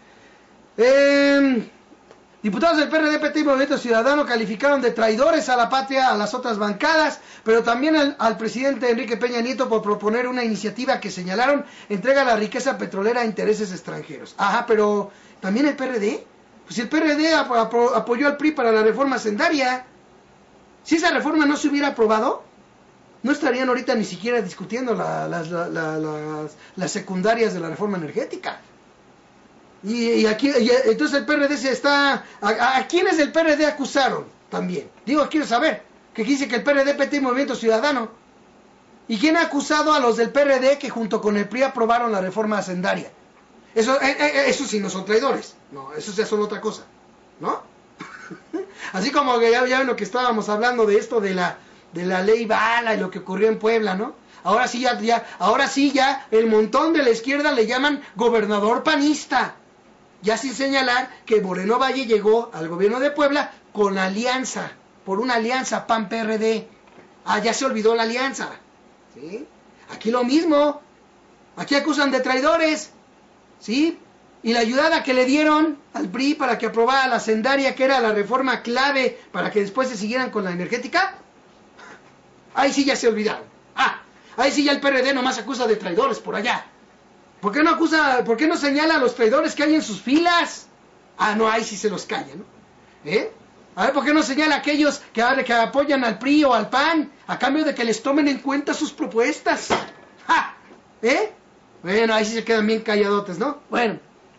Diputados del PRD, PT y Movimiento Ciudadano calificaron de traidores a la patria a las otras bancadas, pero también al presidente Enrique Peña Nieto por proponer una iniciativa que señalaron entrega la riqueza petrolera a intereses extranjeros. Ajá, pero ¿también el PRD? Pues el PRD apoyó al PRI para la reforma hacendaria. Si esa reforma no se hubiera aprobado, no estarían ahorita ni siquiera discutiendo las secundarias de la reforma energética. Y aquí, entonces el PRD se está... ¿A quiénes del PRD acusaron también? Digo, quiero saber. Que dice que el PRD, PT y Movimiento Ciudadano. ¿Y quién ha acusado a los del PRD que junto con el PRI aprobaron la reforma hacendaria? Eso sí no son traidores. No, eso ya son otra cosa. ¿No? Así como que ya ven lo que estábamos hablando de esto de la ley Bala y lo que ocurrió en Puebla, ¿no? Ahora sí ya el montón de la izquierda le llaman gobernador panista. Ya sin señalar que Moreno Valle llegó al gobierno de Puebla con alianza, por una alianza PAN-PRD. Ya se olvidó la alianza. ¿Sí? Aquí lo mismo. Aquí acusan de traidores. ¿Sí? Y la ayudada que le dieron al PRI para que aprobara la hacendaria, que era la reforma clave para que después se siguieran con la energética. Ahí sí ya se olvidaron. Ahí sí ya el PRD nomás acusa de traidores por allá. ¿Por qué no señala a los traidores que hay en sus filas? No, ahí sí se los calla, ¿no? A ver, ¿por qué no señala a aquellos que apoyan al PRI o al PAN a cambio de que les tomen en cuenta sus propuestas? Bueno, ahí sí se quedan bien calladotes, ¿no? Bueno.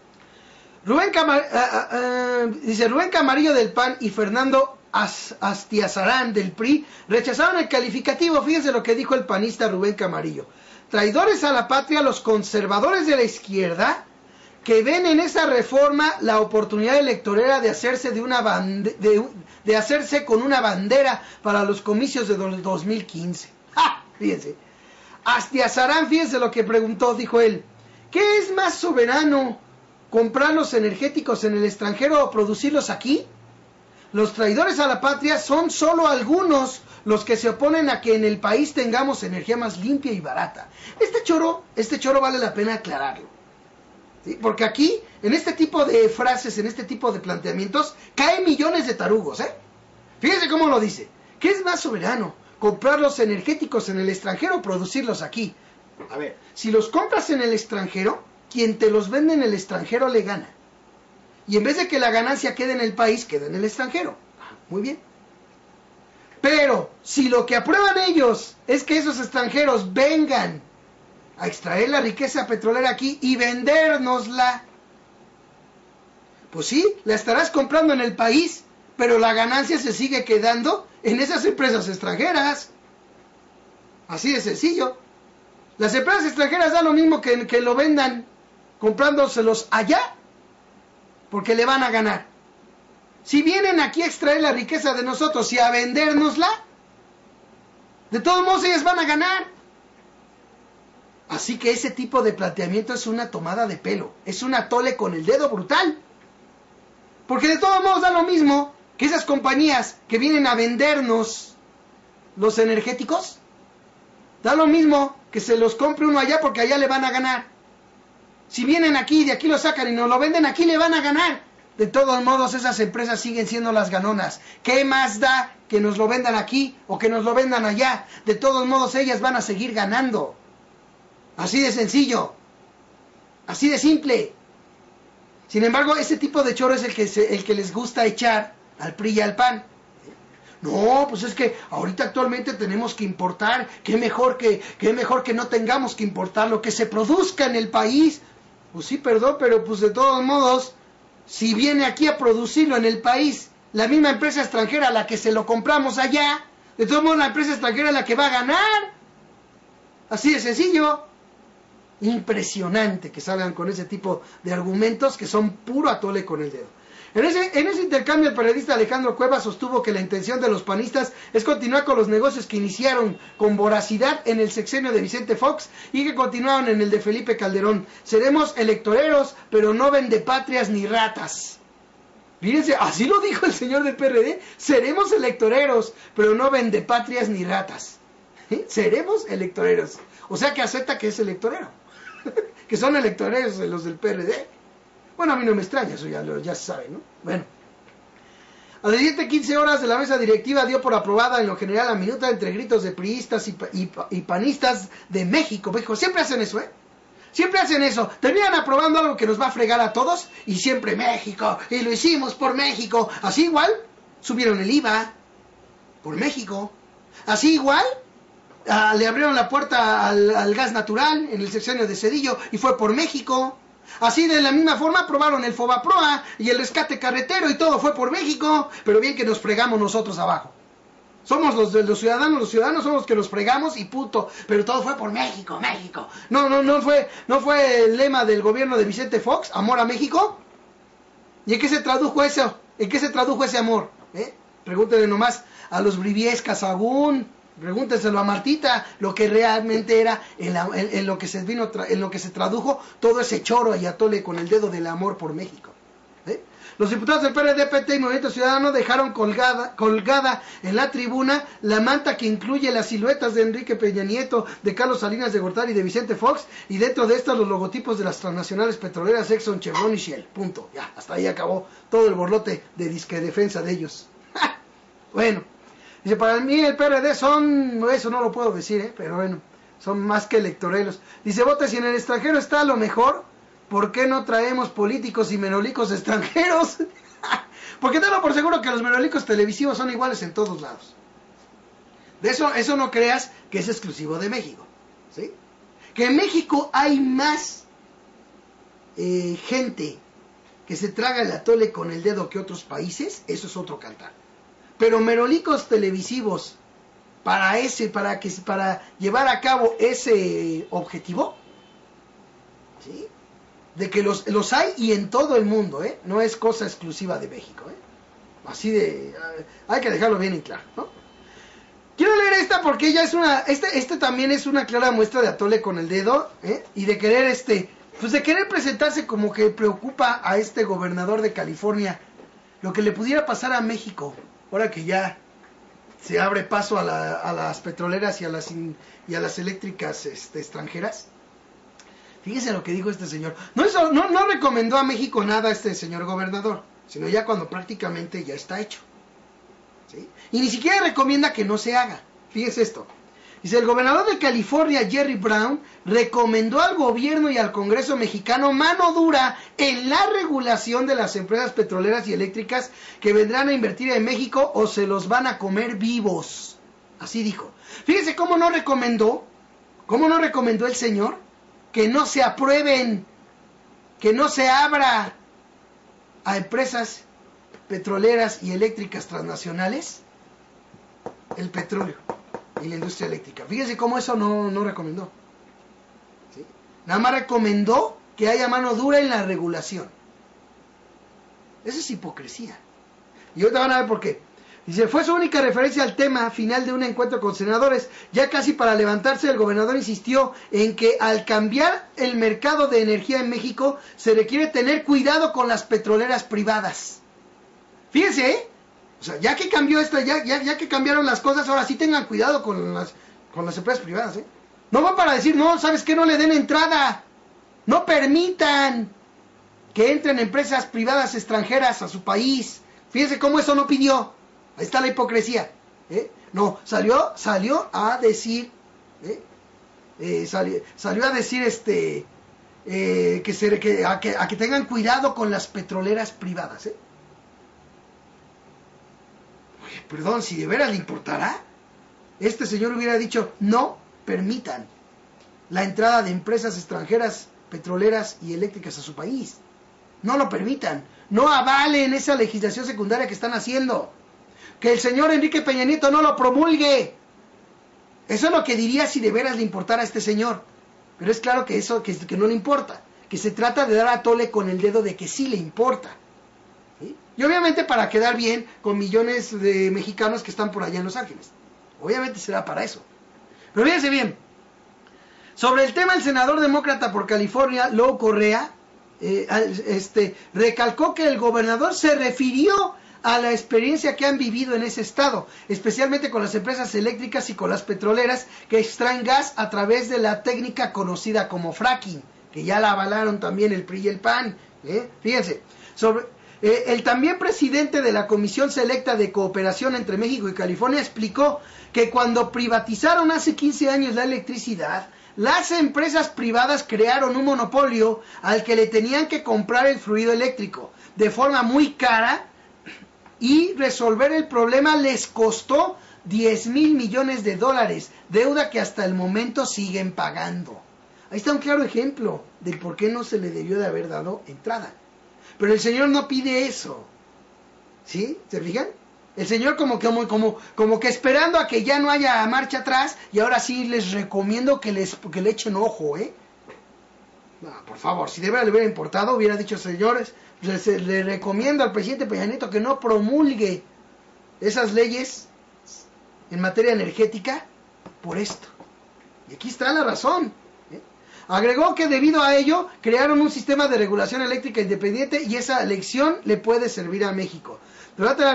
Dice Rubén Camarillo del PAN y Fernando Astiazarán del PRI rechazaron el calificativo. Fíjense lo que dijo el panista Rubén Camarillo. Traidores a la patria, los conservadores de la izquierda que ven en esa reforma la oportunidad electoral de hacerse de hacerse con una bandera para los comicios de 2015. ¡Ja! Fíjense. Astiazarán, fíjense lo que preguntó, dijo él. ¿Qué es más soberano, comprar los energéticos en el extranjero o producirlos aquí? Los traidores a la patria son solo algunos los que se oponen a que en el país tengamos energía más limpia y barata. Este choro vale la pena aclararlo. ¿Sí? Porque aquí, en este tipo de frases, en este tipo de planteamientos, caen millones de tarugos, ¿eh? Fíjense cómo lo dice. ¿Qué es más soberano? ¿Comprar los energéticos en el extranjero o producirlos aquí? A ver, si los compras en el extranjero, quien te los vende en el extranjero le gana. Y en vez de que la ganancia quede en el país, queda en el extranjero. Muy bien. Pero, si lo que aprueban ellos es que esos extranjeros vengan a extraer la riqueza petrolera aquí y vendérnosla, pues sí, la estarás comprando en el país, pero la ganancia se sigue quedando en esas empresas extranjeras. Así de sencillo. Las empresas extranjeras dan lo mismo que lo vendan comprándoselos allá, porque le van a ganar. Si vienen aquí a extraer la riqueza de nosotros y a vendérnosla, de todos modos ellas van a ganar. Así que ese tipo de planteamiento es una tomada de pelo, es un atole con el dedo brutal. Porque de todos modos da lo mismo que esas compañías que vienen a vendernos los energéticos, da lo mismo que se los compre uno allá porque allá le van a ganar. Si vienen aquí y de aquí lo sacan y nos lo venden, aquí le van a ganar. De todos modos esas empresas siguen siendo las ganonas. ¿Qué más da que nos lo vendan aquí o que nos lo vendan allá? De todos modos ellas van a seguir ganando. Así de sencillo, así de simple. Sin embargo, ese tipo de choro es el que les gusta echar al PRI y al PAN. No, pues es que ahorita actualmente tenemos que importar. Qué mejor que no tengamos que importar lo que se produzca en el país. Pues sí, perdón, pero pues de todos modos, si viene aquí a producirlo en el país la misma empresa extranjera a la que se lo compramos allá, de todos modos la empresa extranjera es la que va a ganar. Así de sencillo. Impresionante que salgan con ese tipo de argumentos que son puro atole con el dedo. En ese intercambio el periodista Alejandro Cuevas sostuvo que la intención de los panistas es continuar con los negocios que iniciaron con voracidad en el sexenio de Vicente Fox y que continuaron en el de Felipe Calderón. Seremos electoreros, pero no vendepatrias ni ratas. Fíjense, así lo dijo el señor del PRD. Seremos electoreros, pero no vendepatrias ni ratas. Seremos electoreros. O sea que acepta que es electorero. Que son electoreros de los del PRD. Bueno, a mí no me extraña, eso ya se sabe, ¿no? Bueno. A las 7:15 horas de la mesa directiva dio por aprobada en lo general la minuta entre gritos de priistas y panistas de México. Siempre hacen eso, ¿eh? Siempre hacen eso. Terminan aprobando algo que nos va a fregar a todos y siempre México. Y lo hicimos por México. Así igual, subieron el IVA por México. Así igual, le abrieron la puerta al gas natural en el sexenio de Zedillo y fue por México. Así de la misma forma aprobaron el Fobaproa y el rescate carretero y todo fue por México, pero bien que nos fregamos nosotros abajo. Somos los ciudadanos somos los que nos fregamos y punto, pero todo fue por México, México. No fue el lema del gobierno de Vicente Fox, amor a México. ¿Y en qué se tradujo eso? ¿En qué se tradujo ese amor? Pregúntenle nomás a los Briviescas Sagún. Pregúntenselo a Martita, lo que realmente era en lo que se tradujo todo ese choro y atole con el dedo del amor por México. Los diputados del PRD, PT y Movimiento Ciudadano dejaron colgada en la tribuna la manta que incluye las siluetas de Enrique Peña Nieto, de Carlos Salinas de Gortari y de Vicente Fox, y dentro de estas los logotipos de las transnacionales petroleras Exxon, Chevron y Shell. Punto. Ya, hasta ahí acabó todo el borlote de disque defensa de ellos. Bueno. Dice, para mí el PRD eso no lo puedo decir, pero bueno, son más que electoreros. Dice, Bote, si en el extranjero está lo mejor, ¿por qué no traemos políticos y menolicos extranjeros? Porque tengo por seguro que los menolicos televisivos son iguales en todos lados. De eso no creas que es exclusivo de México, ¿sí? Que en México hay más gente que se traga el atole con el dedo que otros países, eso es otro cantar. Pero merolicos televisivos para llevar a cabo ese objetivo, ¿sí? de que los hay y en todo el mundo, no es cosa exclusiva de México, así de, hay que dejarlo bien en claro, ¿no? Quiero leer esta porque ella es este también es una clara muestra de atole con el dedo, y de querer pues de querer presentarse como que preocupa a este gobernador de California lo que le pudiera pasar a México, ahora que ya se abre paso a las petroleras y a las eléctricas extranjeras. Fíjese lo que dijo este señor. No recomendó a México nada este señor gobernador, sino ya cuando prácticamente ya está hecho, ¿sí? Y ni siquiera recomienda que no se haga. Fíjese esto. Dice, el gobernador de California, Jerry Brown, recomendó al gobierno y al Congreso mexicano mano dura en la regulación de las empresas petroleras y eléctricas que vendrán a invertir en México o se los van a comer vivos. Así dijo. Fíjese cómo no recomendó el señor que no se aprueben, que no se abra a empresas petroleras y eléctricas transnacionales el petróleo y la industria eléctrica. Fíjese cómo eso no recomendó, ¿sí? Nada más recomendó que haya mano dura en la regulación. Eso es hipocresía. Y ahorita van a ver por qué. Dice, fue su única referencia al tema final de un encuentro con senadores. Ya casi para levantarse, el gobernador insistió en que al cambiar el mercado de energía en México, se requiere tener cuidado con las petroleras privadas. Fíjense, o sea, ya que cambió esto, ya que cambiaron las cosas, ahora sí tengan cuidado con las empresas privadas, No van para decir, no, ¿sabes qué? No le den entrada. No permitan que entren empresas privadas extranjeras a su país. Fíjense cómo eso no pidió. Ahí está la hipocresía, No, salió a decir, salió a decir que tengan cuidado con las petroleras privadas, Oye, perdón, si de veras le importará, este señor hubiera dicho, no permitan la entrada de empresas extranjeras petroleras y eléctricas a su país. No lo permitan, no avalen esa legislación secundaria que están haciendo. Que el señor Enrique Peña Nieto no lo promulgue. Eso es lo que diría si de veras le importara a este señor. Pero es claro que eso que no le importa. Que se trata de dar a tole con el dedo de que sí le importa, ¿sí? Y obviamente para quedar bien con millones de mexicanos que están por allá en Los Ángeles. Obviamente será para eso. Pero fíjense bien. Sobre el tema, el senador demócrata por California, Lou Correa, recalcó que el gobernador se refirió a la experiencia que han vivido en ese estado, especialmente con las empresas eléctricas y con las petroleras que extraen gas a través de la técnica conocida como fracking, que ya la avalaron también el PRI y el PAN. Fíjense, el también presidente de la Comisión Selecta de Cooperación entre México y California explicó que cuando privatizaron hace 15 años la electricidad, las empresas privadas crearon un monopolio al que le tenían que comprar el fluido eléctrico de forma muy cara, y resolver el problema les costó $10,000 millones, deuda que hasta el momento siguen pagando. Ahí está un claro ejemplo de por qué no se le debió de haber dado entrada. Pero el señor no pide eso, ¿sí? ¿Se fijan? El señor como que esperando a que ya no haya marcha atrás, y ahora sí les recomiendo que le echen ojo, No, por favor, si de verdad le hubiera importado, hubiera dicho, señores, le recomiendo al presidente Peña Nieto que no promulgue esas leyes en materia energética por esto. Y aquí está la razón. Agregó que debido a ello crearon un sistema de regulación eléctrica independiente y esa lección le puede servir a México. Durante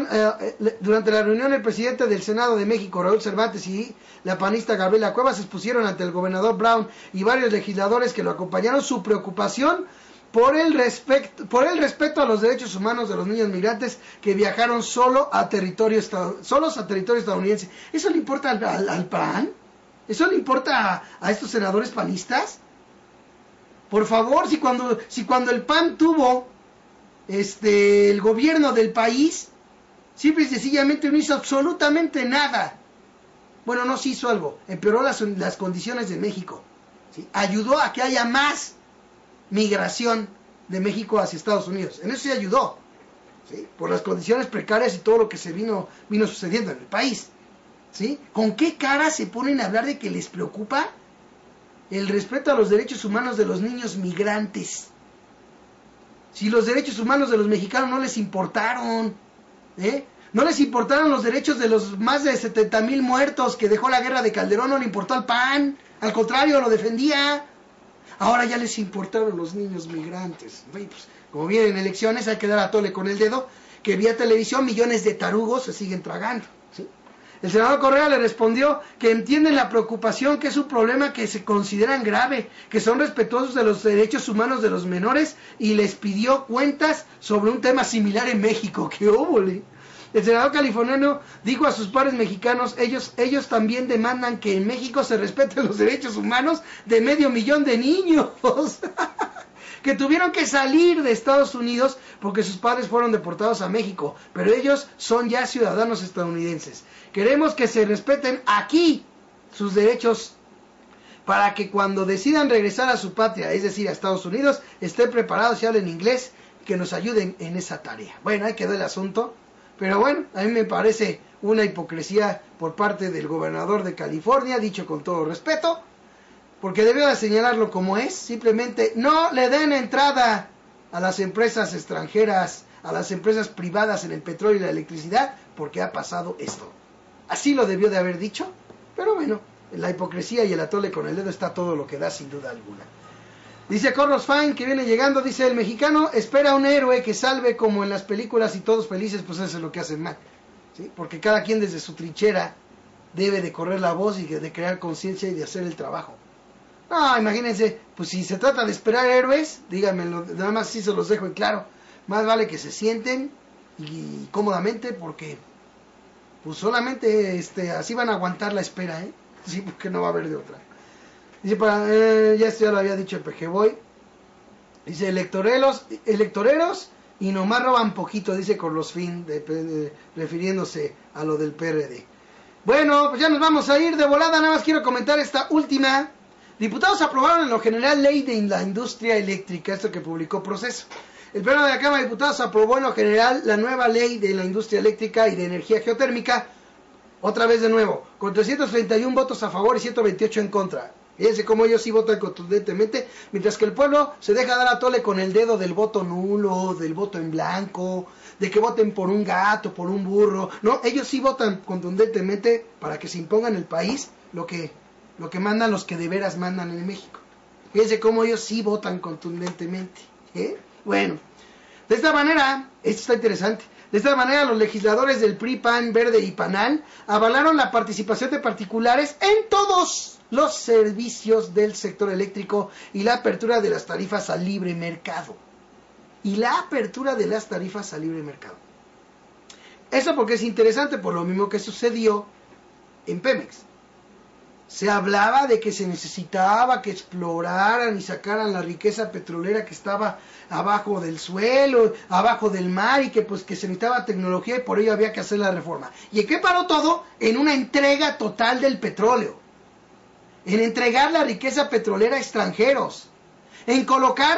la reunión, el presidente del Senado de México, Raúl Cervantes, y la panista Gabriela Cuevas expusieron ante el gobernador Brown y varios legisladores que lo acompañaron su preocupación por el respeto a los derechos humanos de los niños migrantes que viajaron solos a territorio estadounidense. ¿Eso le importa al PAN? ¿Eso le importa a estos senadores panistas? Por favor, si cuando el PAN tuvo el gobierno del país, simple y sencillamente no hizo absolutamente nada. Bueno, no se hizo algo, empeoró las condiciones de México, ¿sí? Ayudó a que haya más migración de México hacia Estados Unidos. En eso sí ayudó, ¿sí? Por las condiciones precarias y todo lo que se vino sucediendo en el país, ¿sí? ¿Con qué cara se ponen a hablar de que les preocupa el respeto a los derechos humanos de los niños migrantes? Si los derechos humanos de los mexicanos no les importaron, no les importaron los derechos de los más de 70,000 muertos que dejó la guerra de Calderón, no le importó al PAN, al contrario, lo defendía. Ahora ya les importaron los niños migrantes. Pues, como vienen elecciones, hay que dar a tole con el dedo, que vía televisión millones de tarugos se siguen tragando, ¿sí? El senador Correa le respondió que entienden la preocupación, que es un problema que se consideran grave, que son respetuosos de los derechos humanos de los menores, y les pidió cuentas sobre un tema similar en México. ¡Qué óvole! El senador californiano dijo a sus pares mexicanos, ellos también demandan que en México se respeten los derechos humanos de 500,000 de niños que tuvieron que salir de Estados Unidos porque sus padres fueron deportados a México, pero ellos son ya ciudadanos estadounidenses. Queremos que se respeten aquí sus derechos para que cuando decidan regresar a su patria, es decir, a Estados Unidos, estén preparados y hablen inglés, que nos ayuden en esa tarea. Bueno, ahí quedó el asunto. Pero bueno, a mí me parece una hipocresía por parte del gobernador de California, dicho con todo respeto, porque debió de señalarlo como es. Simplemente no le den entrada a las empresas extranjeras, a las empresas privadas en el petróleo y la electricidad, porque ha pasado esto. Así lo debió de haber dicho, pero bueno, en la hipocresía y el atole con el dedo está todo lo que da, sin duda alguna. Dice Carlos Fine, que viene llegando, dice: el mexicano espera un héroe que salve como en las películas y todos felices. Pues eso es lo que hacen mal, ¿sí? Porque cada quien desde su trinchera debe de correr la voz y de crear conciencia y de hacer el trabajo. No, imagínense, pues si se trata de esperar héroes, díganmelo, nada más sí se los dejo en claro. Más vale que se sienten y cómodamente, porque pues solamente así van a aguantar la espera, sí, porque no va a haber de otra. Dice, ya esto ya lo había dicho el PGBoy. Dice, electoreros y nomás roban poquito, dice Carlos Fin, refiriéndose a lo del PRD. Bueno, pues ya nos vamos a ir de volada. Nada más quiero comentar esta última. Diputados aprobaron en lo general ley de la industria eléctrica, esto que publicó Proceso. El Pleno de la Cámara de Diputados aprobó en lo general la nueva ley de la industria eléctrica y de energía geotérmica, otra vez de nuevo, con 331 votos a favor y 128 en contra. Fíjense cómo ellos sí votan contundentemente, mientras que el pueblo se deja dar a tole con el dedo del voto nulo, del voto en blanco, de que voten por un gato, por un burro. No, ellos sí votan contundentemente para que se imponga en el país lo que mandan los que de veras mandan en México. Fíjense cómo ellos sí votan contundentemente. Bueno, de esta manera, esto está interesante. De esta manera, los legisladores del PRI, PAN, Verde y PANAL avalaron la participación de particulares en todos los servicios del sector eléctrico y la apertura de las tarifas al libre mercado. Eso porque es interesante, por lo mismo que sucedió en Pemex. Se hablaba de que se necesitaba que exploraran y sacaran la riqueza petrolera que estaba abajo del suelo, abajo del mar, y que pues que se necesitaba tecnología y por ello había que hacer la reforma. ¿Y en qué paró todo? En una entrega total del petróleo, en entregar la riqueza petrolera a extranjeros, en colocar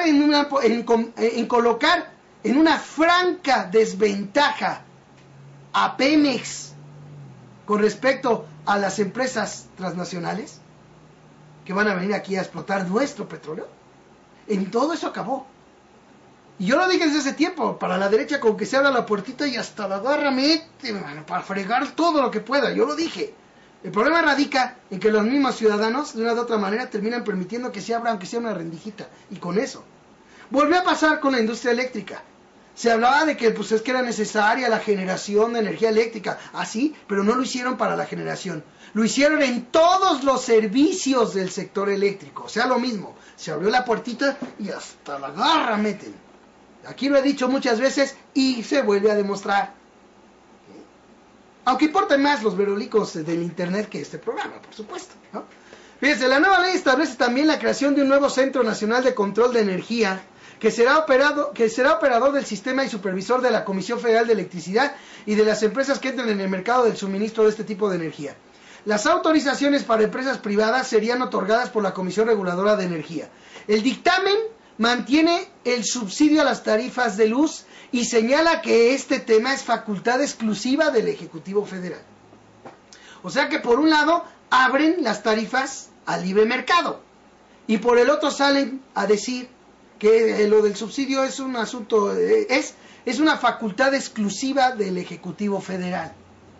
en una franca desventaja a Pemex con respecto a las empresas transnacionales que van a venir aquí a explotar nuestro petróleo. En todo eso acabó. Y yo lo dije desde ese tiempo, para la derecha con que se abra la puertita y hasta la garra mete, para fregar todo lo que pueda. Yo lo dije. El problema radica en que los mismos ciudadanos, de una u otra manera, terminan permitiendo que se abra aunque sea una rendijita. Y con eso. Volvió a pasar con la industria eléctrica. Se hablaba de que pues es que era necesaria la generación de energía eléctrica, así, pero no lo hicieron para la generación. Lo hicieron en todos los servicios del sector eléctrico. O sea, lo mismo. Se abrió la puertita y hasta la garra meten. Aquí lo he dicho muchas veces y se vuelve a demostrar. Aunque importan más los verolicos del internet que este programa, por supuesto, ¿no? Fíjense, la nueva ley establece también la creación de un nuevo Centro Nacional de Control de Energía, que será operador del sistema y supervisor de la Comisión Federal de Electricidad y de las empresas que entren en el mercado del suministro de este tipo de energía. Las autorizaciones para empresas privadas serían otorgadas por la Comisión Reguladora de Energía. El dictamen mantiene el subsidio a las tarifas de luz y señala que este tema es facultad exclusiva del Ejecutivo Federal. O sea que por un lado abren las tarifas al libre mercado y por el otro salen a decir que lo del subsidio es un asunto, es una facultad exclusiva del Ejecutivo Federal.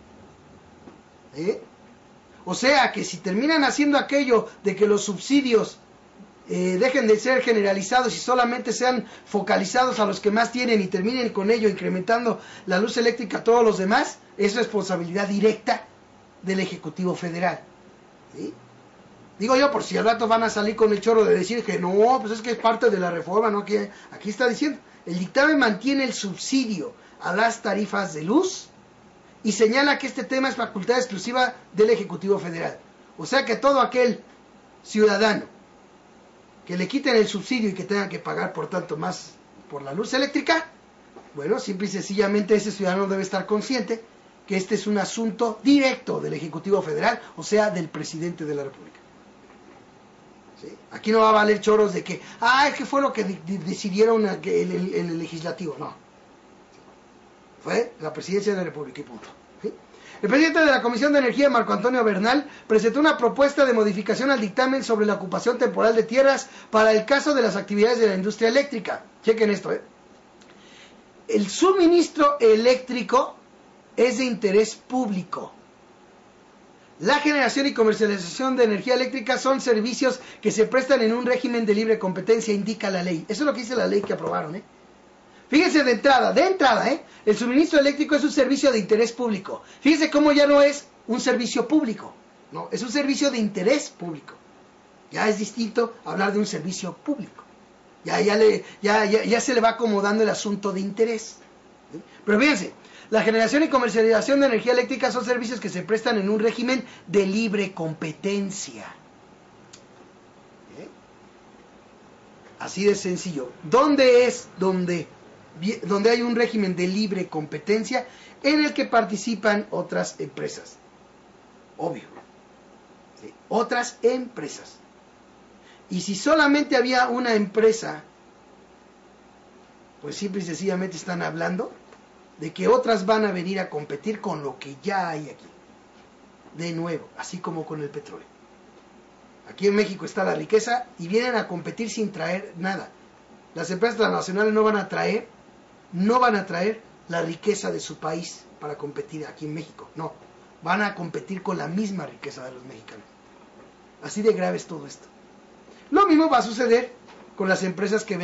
O sea que si terminan haciendo aquello de que los subsidios dejen de ser generalizados y solamente sean focalizados a los que más tienen y terminen con ello incrementando la luz eléctrica a todos los demás, es responsabilidad directa del Ejecutivo Federal. ¿Sí? Digo yo, por si al rato van a salir con el choro de decir que no, pues es que es parte de la reforma, ¿no? Que aquí está diciendo, el dictamen mantiene el subsidio a las tarifas de luz y señala que este tema es facultad exclusiva del Ejecutivo Federal. O sea que todo aquel ciudadano que le quiten el subsidio y que tenga que pagar por tanto más por la luz eléctrica, bueno, simple y sencillamente ese ciudadano debe estar consciente que este es un asunto directo del Ejecutivo Federal, o sea, del presidente de la República. ¿Sí? Aquí no va a valer choros de que, es que fue lo que decidieron el legislativo, no. Fue la presidencia de la República y punto. ¿Sí? El presidente de la Comisión de Energía, Marco Antonio Bernal, presentó una propuesta de modificación al dictamen sobre la ocupación temporal de tierras para el caso de las actividades de la industria eléctrica. Chequen esto, El suministro eléctrico es de interés público. La generación y comercialización de energía eléctrica son servicios que se prestan en un régimen de libre competencia, indica la ley. Eso es lo que dice la ley que aprobaron, Fíjense de entrada, el suministro eléctrico es un servicio de interés público. Fíjense cómo ya no es un servicio público, no, es un servicio de interés público. Ya es distinto hablar de un servicio público. Ya se le va acomodando el asunto de interés. ¿Sí? Pero fíjense, la generación y comercialización de energía eléctrica son servicios que se prestan en un régimen de libre competencia. Así de sencillo. ¿Dónde es donde hay un régimen de libre competencia en el que participan otras empresas? Obvio. ¿Sí? Otras empresas. Y si solamente había una empresa, pues simple y sencillamente están hablando de que otras van a venir a competir con lo que ya hay aquí. De nuevo, así como con el petróleo. Aquí en México está la riqueza y vienen a competir sin traer nada. Las empresas transnacionales no van a traer la riqueza de su país para competir aquí en México. No, van a competir con la misma riqueza de los mexicanos. Así de grave es todo esto. Lo mismo va a suceder con las empresas que